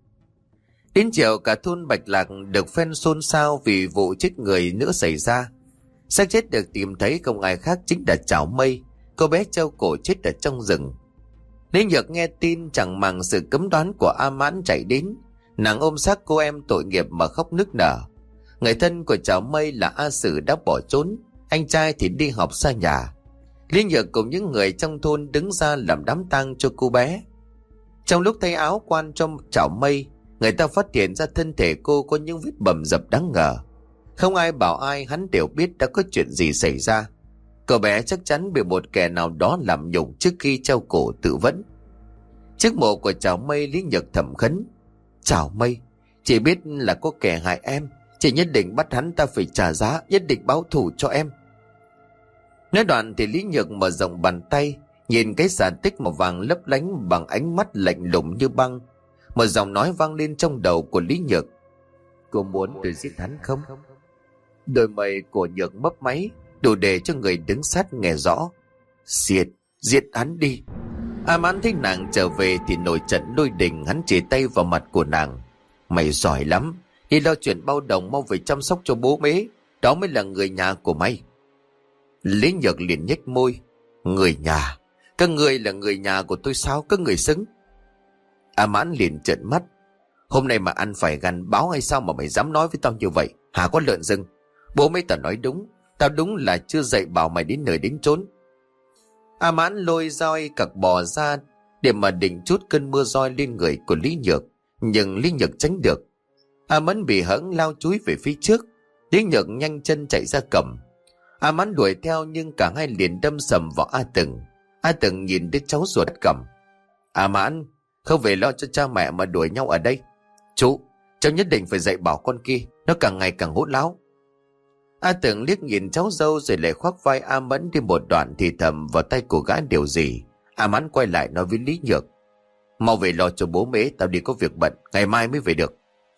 S1: Đến chiều cả thôn Bạch Lạc được phen xôn xao vì vụ chết người nữa xảy ra. Xác chết được tìm thấy không ai khác chính là Chảo Mây, cô bé treo cổ chết ở trong rừng. Lý Nhược nghe tin chẳng màng sự cấm đoán của A Mãn chạy đến. Nàng ôm xác cô em tội nghiệp mà khóc nức nở. Người thân của Chảo Mây là A Sử đã bỏ trốn, anh trai thì đi học xa nhà. Lý Nhược cùng những người trong thôn đứng ra làm đám tang cho cô bé. Trong lúc thay áo quan cho Chảo Mây, người ta phát hiện ra thân thể cô có những vết bầm dập đáng ngờ. Không ai bảo ai, hắn đều biết đã có chuyện gì xảy ra. Cô bé chắc chắn bị một kẻ nào đó làm nhục trước khi treo cổ tự vẫn. Trước mộ của Chảo Mây, Lý Nhược thầm khấn: Chảo Mây, chỉ biết là có kẻ hại em, chị nhất định bắt hắn ta phải trả giá, nhất định báo thù cho em. Nói đoạn thì Lý Nhược mở rộng bàn tay, nhìn cái xà tích màu vàng lấp lánh bằng ánh mắt lạnh lùng như băng. Một giọng nói vang lên trong đầu của Lý Nhược: Cô muốn tôi giết hắn không? Đôi mày của Nhược mấp máy, đủ để cho người đứng sát nghe rõ: Giết hắn đi. A Mãn thấy nàng trở về thì nổi trận lôi đình, hắn chỉ tay vào mặt của nàng: Mày giỏi lắm, đi lo chuyện bao đồng, mau về chăm sóc cho bố mế, đó mới là người nhà của mày. Lý Nhược liền nhếch môi: Người nhà? Các người là người nhà của tôi sao? Các người xứng? A Mãn liền trợn mắt: Hôm nay mà ăn phải gan báo hay sao mà mày dám nói với tao như vậy hả con lợn rừng? Bố mấy tao nói đúng, tao đúng là chưa dạy bảo mày đến nơi đến chốn. A Mãn lôi roi cặc bò ra để mà định chút cơn mưa roi lên người của Lý Nhược, nhưng Lý Nhược tránh được. A Mãn bị hẫng lao chúi về phía trước. Lý Nhược nhanh chân chạy ra cầm. A Mãn đuổi theo nhưng cả hai liền đâm sầm vào A Từng. A Từng nhìn đứa cháu ruột cầm: A Mãn, không về lo cho cha mẹ mà đuổi nhau ở đây. Chú, cháu nhất định phải dạy bảo con kia, nó càng ngày càng hỗn láo. A Từng liếc nhìn cháu dâu rồi lại khoác vai A Mãn đi một đoạn thì thầm vào tay của gã điều gì. A Mãn quay lại nói với Lý Nhược: Mau về lo cho bố mế, tao đi có việc bận, ngày mai mới về được.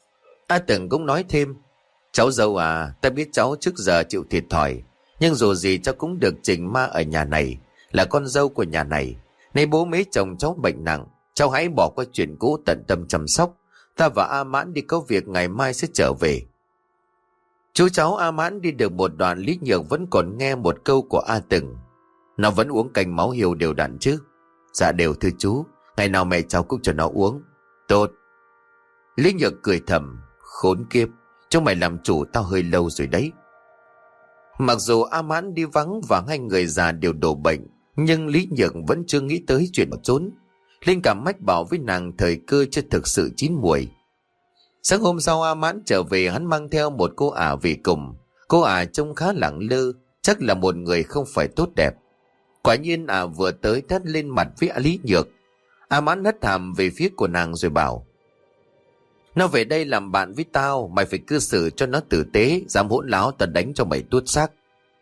S1: A Từng cũng nói thêm: Cháu dâu à, ta biết cháu trước giờ chịu thiệt thòi, nhưng dù gì cháu cũng được trình ma ở nhà này, là con dâu của nhà này. Nay bố mế chồng cháu bệnh nặng, cháu hãy bỏ qua chuyện cũ, tận tâm chăm sóc. Ta và A Mãn đi có việc, ngày mai sẽ trở về. Chú cháu A Mãn đi được một đoạn, Lý Nhược vẫn còn nghe một câu của A Từng: Nó vẫn uống canh máu hiêu đều đặn chứ? Dạ đều thưa chú, ngày nào mẹ cháu cũng cho nó uống. Tốt. Lý Nhược cười thầm: Khốn kiếp, chúng mày làm chủ tao hơi lâu rồi đấy. Mặc dù A Mãn đi vắng và hai người già đều đổ bệnh, nhưng Lý Nhược vẫn chưa nghĩ tới chuyện bỏ trốn. Linh cảm mách bảo với nàng thời cơ chưa thực sự chín muồi. Sáng hôm sau A Mãn trở về, hắn mang theo một cô ả về cùng. Cô ả trông khá lẳng lơ, chắc là một người không phải tốt đẹp. Quả nhiên ả vừa tới thét lên mặt với Lý Nhược. A Mãn hất hàm về phía của nàng rồi bảo: Nó về đây làm bạn với tao, mày phải cư xử cho nó tử tế, dám hỗn láo tao đánh cho mày tuốt xác.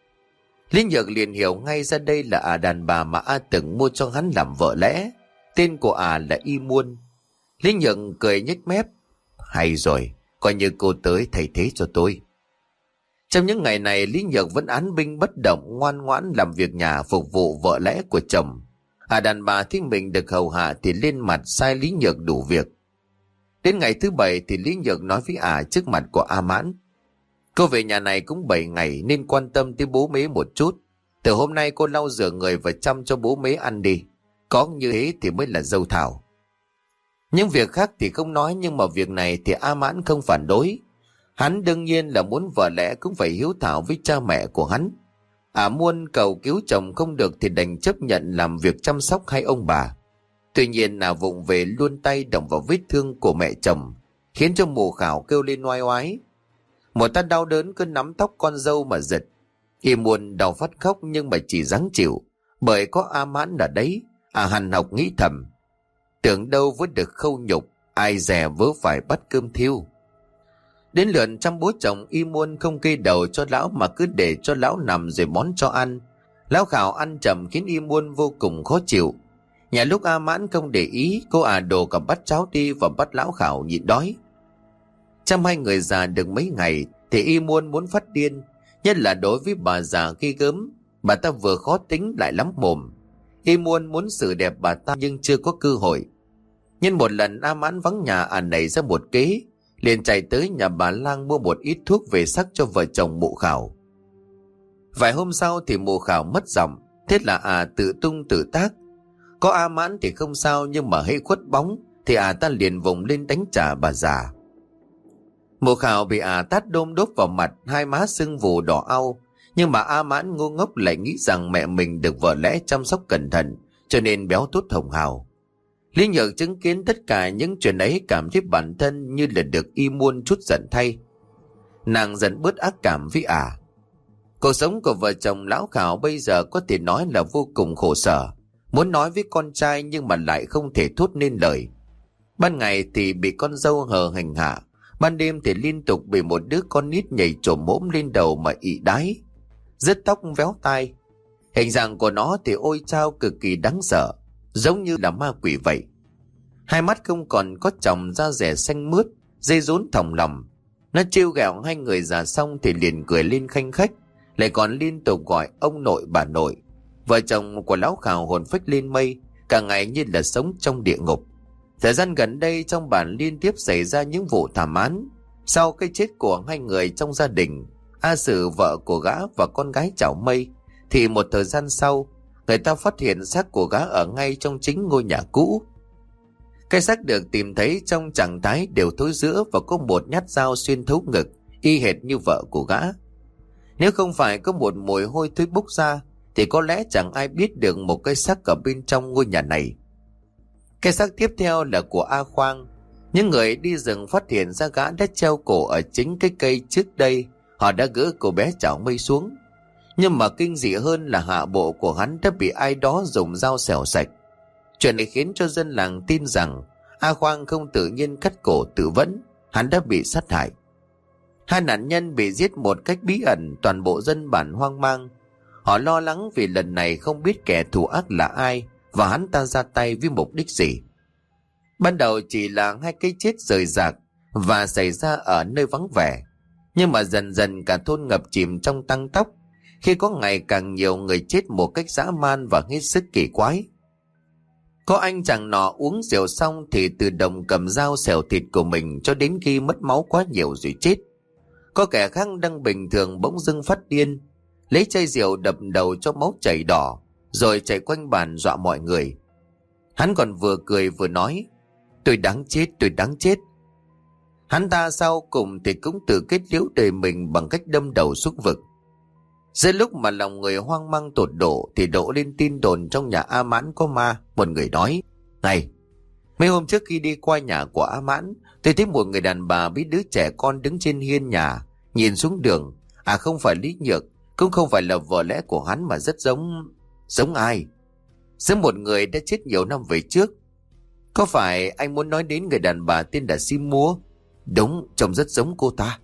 S1: Lý Nhược liền hiểu ngay ra đây là ả đàn bà mà A Từng mua cho hắn làm vợ lẽ. Tên của ả là Y Muôn. Lý Nhược cười nhếch mép: Hay rồi, coi như cô tới thay thế cho tôi. Trong những ngày này Lý Nhược vẫn án binh bất động, ngoan ngoãn làm việc nhà, phục vụ vợ lẽ của chồng. Ả đàn bà thấy mình được hầu hạ thì lên mặt sai Lý Nhược đủ việc. Đến ngày thứ 7 thì Lý Nhược nói với trước mặt của A Mãn: cô về nhà này cũng 7 ngày nên quan tâm tới bố mế một chút. Từ hôm nay cô lau rửa người và chăm cho bố mế ăn đi. Có như thế thì mới là dâu thảo. Những việc khác thì không nói, nhưng mà việc này thì A Mãn không phản đối. Hắn đương nhiên là muốn vợ lẽ cũng phải hiếu thảo với cha mẹ của hắn. Muôn cầu cứu chồng không được thì đành chấp nhận làm việc chăm sóc hai ông bà. Tuy nhiên vụng về luôn tay động vào vết thương của mẹ chồng, khiến cho Mù Khảo kêu lên oai oái. Một ta đau đớn cứ nắm tóc con dâu mà giật. Y Muôn đau phát khóc nhưng mà chỉ ráng chịu, bởi có A Mãn ở đấy. Hằn học nghĩ thầm: tưởng đâu vớt được khâu nhục, ai dè vớ phải bắt cơm thiêu. Đến lượt chăm bố chồng, Y Muôn không kê đầu cho lão mà cứ để cho lão nằm rồi món cho ăn. Lão Khảo ăn chậm khiến Y Muôn vô cùng khó chịu. Nhà lúc A Mãn không để ý, cô đổ cả bát cháo đi và bắt lão Khảo nhịn đói. Chăm hai người già được mấy ngày thì Y Muôn muốn phát điên, nhất là đối với bà già ghê gớm. Bà ta vừa khó tính lại lắm mồm. Y Muôn muốn xử đẹp bà ta nhưng chưa có cơ hội. Nhưng một lần A Mãn vắng nhà, nảy ra một kế, liền chạy tới nhà bà Lang mua một ít thuốc về sắc cho vợ chồng Mụ Khảo. Vài hôm sau thì Mụ Khảo mất giọng, thế là tự tung tự tác. Có A Mãn thì không sao, nhưng mà hễ khuất bóng thì ta liền vùng lên đánh trả bà già. Mụ Khảo bị tát đôm đốp vào mặt, hai má sưng vù đỏ au. Nhưng mà A Mãn ngu ngốc lại nghĩ rằng mẹ mình được vợ lẽ chăm sóc cẩn thận, cho nên béo tốt hồng hào. Lý Nhược chứng kiến tất cả những chuyện ấy, cảm thấy bản thân như là được Y Muôn chút giận thay. Nàng dần bớt ác cảm với Cuộc sống của vợ chồng lão Khảo bây giờ có thể nói là vô cùng khổ sở. Muốn nói với con trai nhưng mà lại không thể thốt nên lời. Ban ngày thì bị con dâu hờ hành hạ, ban đêm thì liên tục bị một đứa con nít nhảy chồm mõm lên đầu mà ị đái, rứt tóc véo tai. Hình dạng của nó thì ôi chao cực kỳ đáng sợ, giống như là ma quỷ vậy. Hai mắt không còn có tròng, da rẻ xanh mướt, dây rốn thòng lòng. Nó trêu ghẹo hai người già xong thì liền cười lên khanh khách, lại còn liên tục gọi ông nội bà nội. Vợ chồng của lão Khảo hồn phách lên mây, cả ngày như là sống trong địa ngục. Thời gian gần đây trong bản liên tiếp xảy ra những vụ thảm án. Sau cái chết của hai người trong gia đình, A Sử vợ của gã và con gái Chảo Mây, thì một thời gian sau, người ta phát hiện xác của gã ở ngay trong chính ngôi nhà cũ. Cái xác được tìm thấy trong trạng thái đều thối rữa và có một nhát dao xuyên thấu ngực, y hệt như vợ của gã. Nếu không phải có một mùi hôi thối bốc ra, thì có lẽ chẳng ai biết được một cái xác ở bên trong ngôi nhà này. Cái xác tiếp theo là của A Khoang. Những người đi rừng phát hiện ra gã đã treo cổ ở chính cái cây trước đây. Họ đã gỡ cô bé Chảo Mây xuống. Nhưng mà kinh dị hơn là hạ bộ của hắn đã bị ai đó dùng dao xẻo sạch. Chuyện này khiến cho dân làng tin rằng A Khoang không tự nhiên cắt cổ tự vẫn, hắn đã bị sát hại. Hai nạn nhân bị giết một cách bí ẩn, toàn bộ dân bản hoang mang. Họ lo lắng vì lần này không biết kẻ thù ác là ai và hắn ta ra tay với mục đích gì. Ban đầu chỉ là hai cái chết rời rạc và xảy ra ở nơi vắng vẻ, nhưng mà dần dần cả thôn ngập chìm trong tăng tóc, khi có ngày càng nhiều người chết một cách dã man và hết sức kỳ quái. Có anh chàng nọ uống rượu xong thì tự động cầm dao xẻo thịt của mình cho đến khi mất máu quá nhiều rồi chết. Có kẻ khác đang bình thường bỗng dưng phát điên, lấy chai rượu đập đầu cho máu chảy đỏ, rồi chạy quanh bàn dọa mọi người. Hắn còn vừa cười vừa nói: tôi đáng chết, tôi đáng chết. Hắn ta sau cùng thì cũng tự kết liễu đời mình bằng cách đâm đầu xuống vực. Giữa lúc mà lòng người hoang mang tột độ thì đổ lên tin đồn trong nhà A Mãn có ma. Một người nói: này, mấy hôm trước khi đi qua nhà của A Mãn, tôi thấy một người đàn bà với đứa trẻ con đứng trên hiên nhà, nhìn xuống đường. Không phải Lý Nhược, cũng không phải là vợ lẽ của hắn, mà rất giống... Giống ai? Giống một người đã chết nhiều năm về trước. Có phải anh muốn nói đến người đàn bà tên là Sim Mua? Đúng, trông rất giống cô ta.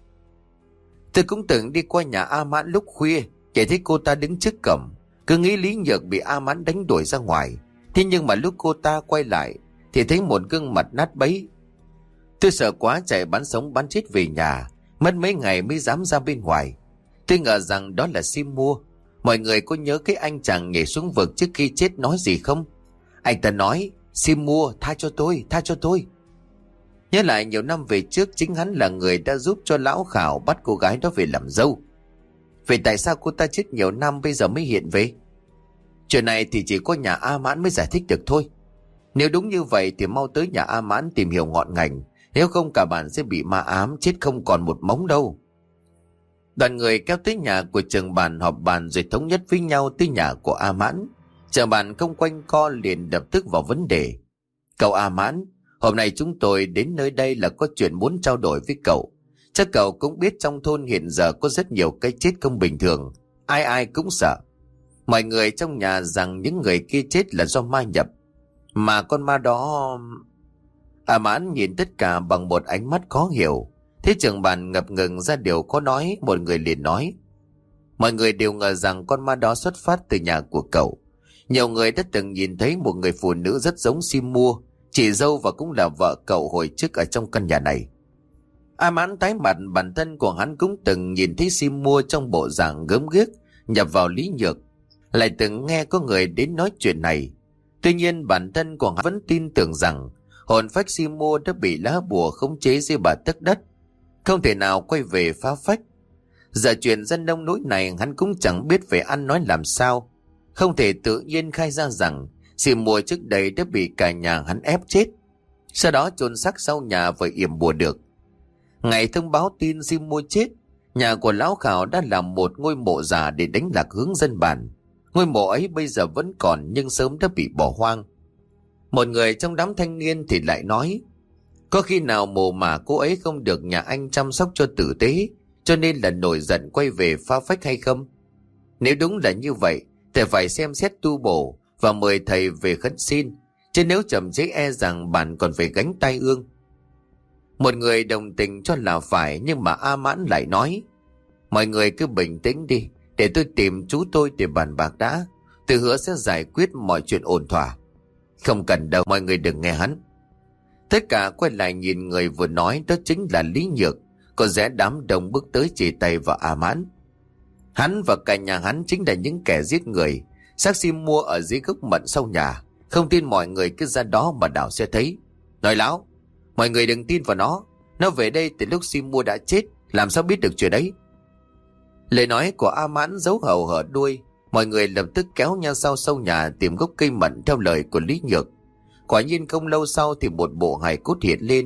S1: Tôi cũng từng đi qua nhà A Mãn lúc khuya, chỉ thấy cô ta đứng trước cổng, cứ nghĩ Lý Nhược bị A Mãn đánh đuổi ra ngoài. Thế nhưng mà lúc cô ta quay lại thì thấy một gương mặt nát bấy. Tôi sợ quá chạy bán sống bán chết về nhà, mất mấy ngày mới dám ra bên ngoài. Tôi ngờ rằng đó là Sim Mua. Mọi người có nhớ cái anh chàng nhảy xuống vực trước khi chết nói gì không? Anh ta nói: Sim Mua, tha cho tôi, tha cho tôi. Nhớ lại nhiều năm về trước chính hắn là người đã giúp cho lão Khảo bắt cô gái đó về làm dâu. Vậy tại sao cô ta chết nhiều năm bây giờ mới hiện về? Chuyện này thì chỉ có nhà A Mãn mới giải thích được thôi. Nếu đúng như vậy thì mau tới nhà A Mãn tìm hiểu ngọn ngành, nếu không cả bạn sẽ bị ma ám chết không còn một mống đâu. Đoàn người kéo tới nhà của trưởng bản họp bàn rồi thống nhất với nhau tới nhà của A Mãn. Trưởng bản không quanh co liền đập tức vào vấn đề. Cậu A Mãn, hôm nay chúng tôi đến nơi đây là có chuyện muốn trao đổi với cậu. Chắc cậu cũng biết trong thôn hiện giờ có rất nhiều cái chết không bình thường. Ai ai cũng sợ. Mọi người trong nhà rằng những người kia chết là do ma nhập. Mà con ma đó... A Mãn nhìn tất cả bằng một ánh mắt khó hiểu. Thế trưởng bản ngập ngừng ra điều có nói, một người liền nói. Mọi người đều ngờ rằng con ma đó xuất phát từ nhà của cậu. Nhiều người đã từng nhìn thấy một người phụ nữ rất giống Sim Mua, chị dâu và cũng là vợ cậu hồi trước ở trong căn nhà này. A Mãn tái mặt, bản thân của hắn cũng từng nhìn thấy Sim Mua trong bộ dạng gớm ghiếc nhập vào Lý Nhược, lại từng nghe có người đến nói chuyện này. Tuy nhiên bản thân của hắn vẫn tin tưởng rằng hồn phách Sim Mua đã bị lá bùa khống chế dưới bà tấc đất, không thể nào quay về phá phách. Giờ chuyện dân nông nỗi này hắn cũng chẳng biết phải ăn nói làm sao, không thể tự nhiên khai ra rằng Sim Mua trước đây đã bị cả nhà hắn ép chết, sau đó chôn xác sau nhà và yểm bùa được. Ngày thông báo tin Sim Mua chết, nhà của lão Khảo đã làm một ngôi mộ giả để đánh lạc hướng dân bản. Ngôi mộ ấy bây giờ vẫn còn nhưng sớm đã bị bỏ hoang. Một người trong đám thanh niên thì lại nói, có khi nào mồ mà cô ấy không được nhà anh chăm sóc cho tử tế, cho nên là nổi giận quay về phá phách hay không? Nếu đúng là như vậy thì phải xem xét tu bổ và mời thầy về khấn xin, chứ nếu chậm chế e rằng bản còn phải gánh tai ương. Một người đồng tình cho là phải, nhưng mà A Mãn lại nói, mọi người cứ bình tĩnh đi, để tôi tìm chú tôi để bàn bạc đã, tôi hứa sẽ giải quyết mọi chuyện ổn thỏa. Không cần đâu, mọi người đừng nghe hắn. Tất cả quay lại nhìn người vừa nói, đó chính là Lý Nhược. Có rẽ đám đông bước tới chỉ tay vào A Mãn. Hắn và cả nhà hắn chính là những kẻ giết người. Xác Sim Mua ở dưới gốc mận sau nhà. Không tin mọi người cứ ra đó mà đảo sẽ thấy. Nói láo, mọi người đừng tin vào nó. Nó về đây từ lúc Sim Mua đã chết, làm sao biết được chuyện đấy? Lời nói của A Mãn giấu hầu hở đuôi. Mọi người lập tức kéo nhau sau nhà tìm gốc cây mận theo lời của Lý Nhược. Quả nhiên không lâu sau thì một bộ hài cốt hiện lên.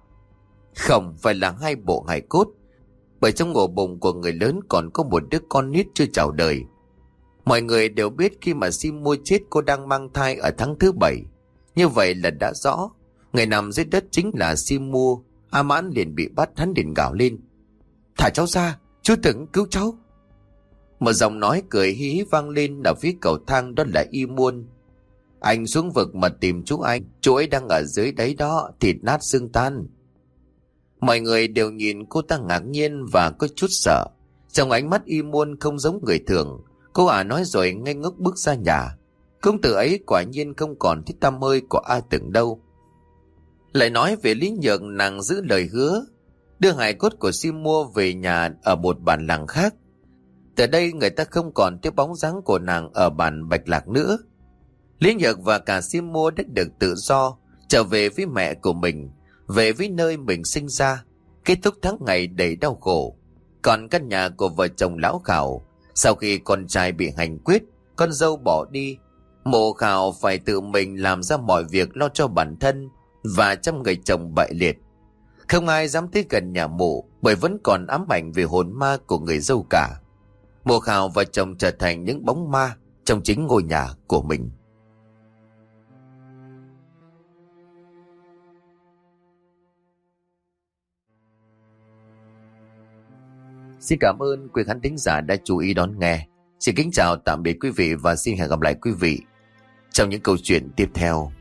S1: Không phải là hai bộ hài cốt, bởi trong ổ bụng của người lớn còn có một đứa con nít chưa chào đời. Mọi người đều biết khi mà Sim Mua chết cô đang mang thai ở tháng thứ 7. Như vậy là đã rõ người nằm dưới đất chính là Sim Mua. A Mãn liền bị bắt, hắn liền gào lên, thả cháu ra, chú Tưởng cứu cháu. Một giọng nói cười hí hí vang lên ở phía cầu thang, đó là Y Muôn. Anh xuống vực mà tìm chú anh, chú ấy đang ở dưới đấy đó, thịt nát xương tan. Mọi người đều nhìn cô ta ngạc nhiên và có chút sợ. Trong ánh mắt Y Muôn không giống người thường. Cô nói rồi ngây ngốc bước ra nhà. Công tử ấy quả nhiên không còn thích tăm hơi của A Tưởng đâu. Lại nói về Lý Nhược, nàng giữ lời hứa đưa hài cốt của Sim Mua về nhà ở một bản làng khác. Từ đây người ta không còn thấy bóng dáng của nàng ở bản Bạch Lạc nữa. Lý Nhược và cả Sim Mua đã được tự do trở về với mẹ của mình, về với nơi mình sinh ra, kết thúc tháng ngày đầy đau khổ. Còn căn nhà của vợ chồng lão Khảo, sau khi con trai bị hành quyết, con dâu bỏ đi, mộ Khảo phải tự mình làm ra mọi việc lo cho bản thân và chăm người chồng bại liệt. Không ai dám tới gần nhà mộ, bởi vẫn còn ám ảnh về hồn ma của người dâu cả. Mộ Khảo và chồng trở thành những bóng ma trong chính ngôi nhà của mình. Xin cảm ơn quý khán thính giả đã chú ý đón nghe. Xin kính chào tạm biệt quý vị và xin hẹn gặp lại quý vị trong những câu chuyện tiếp theo.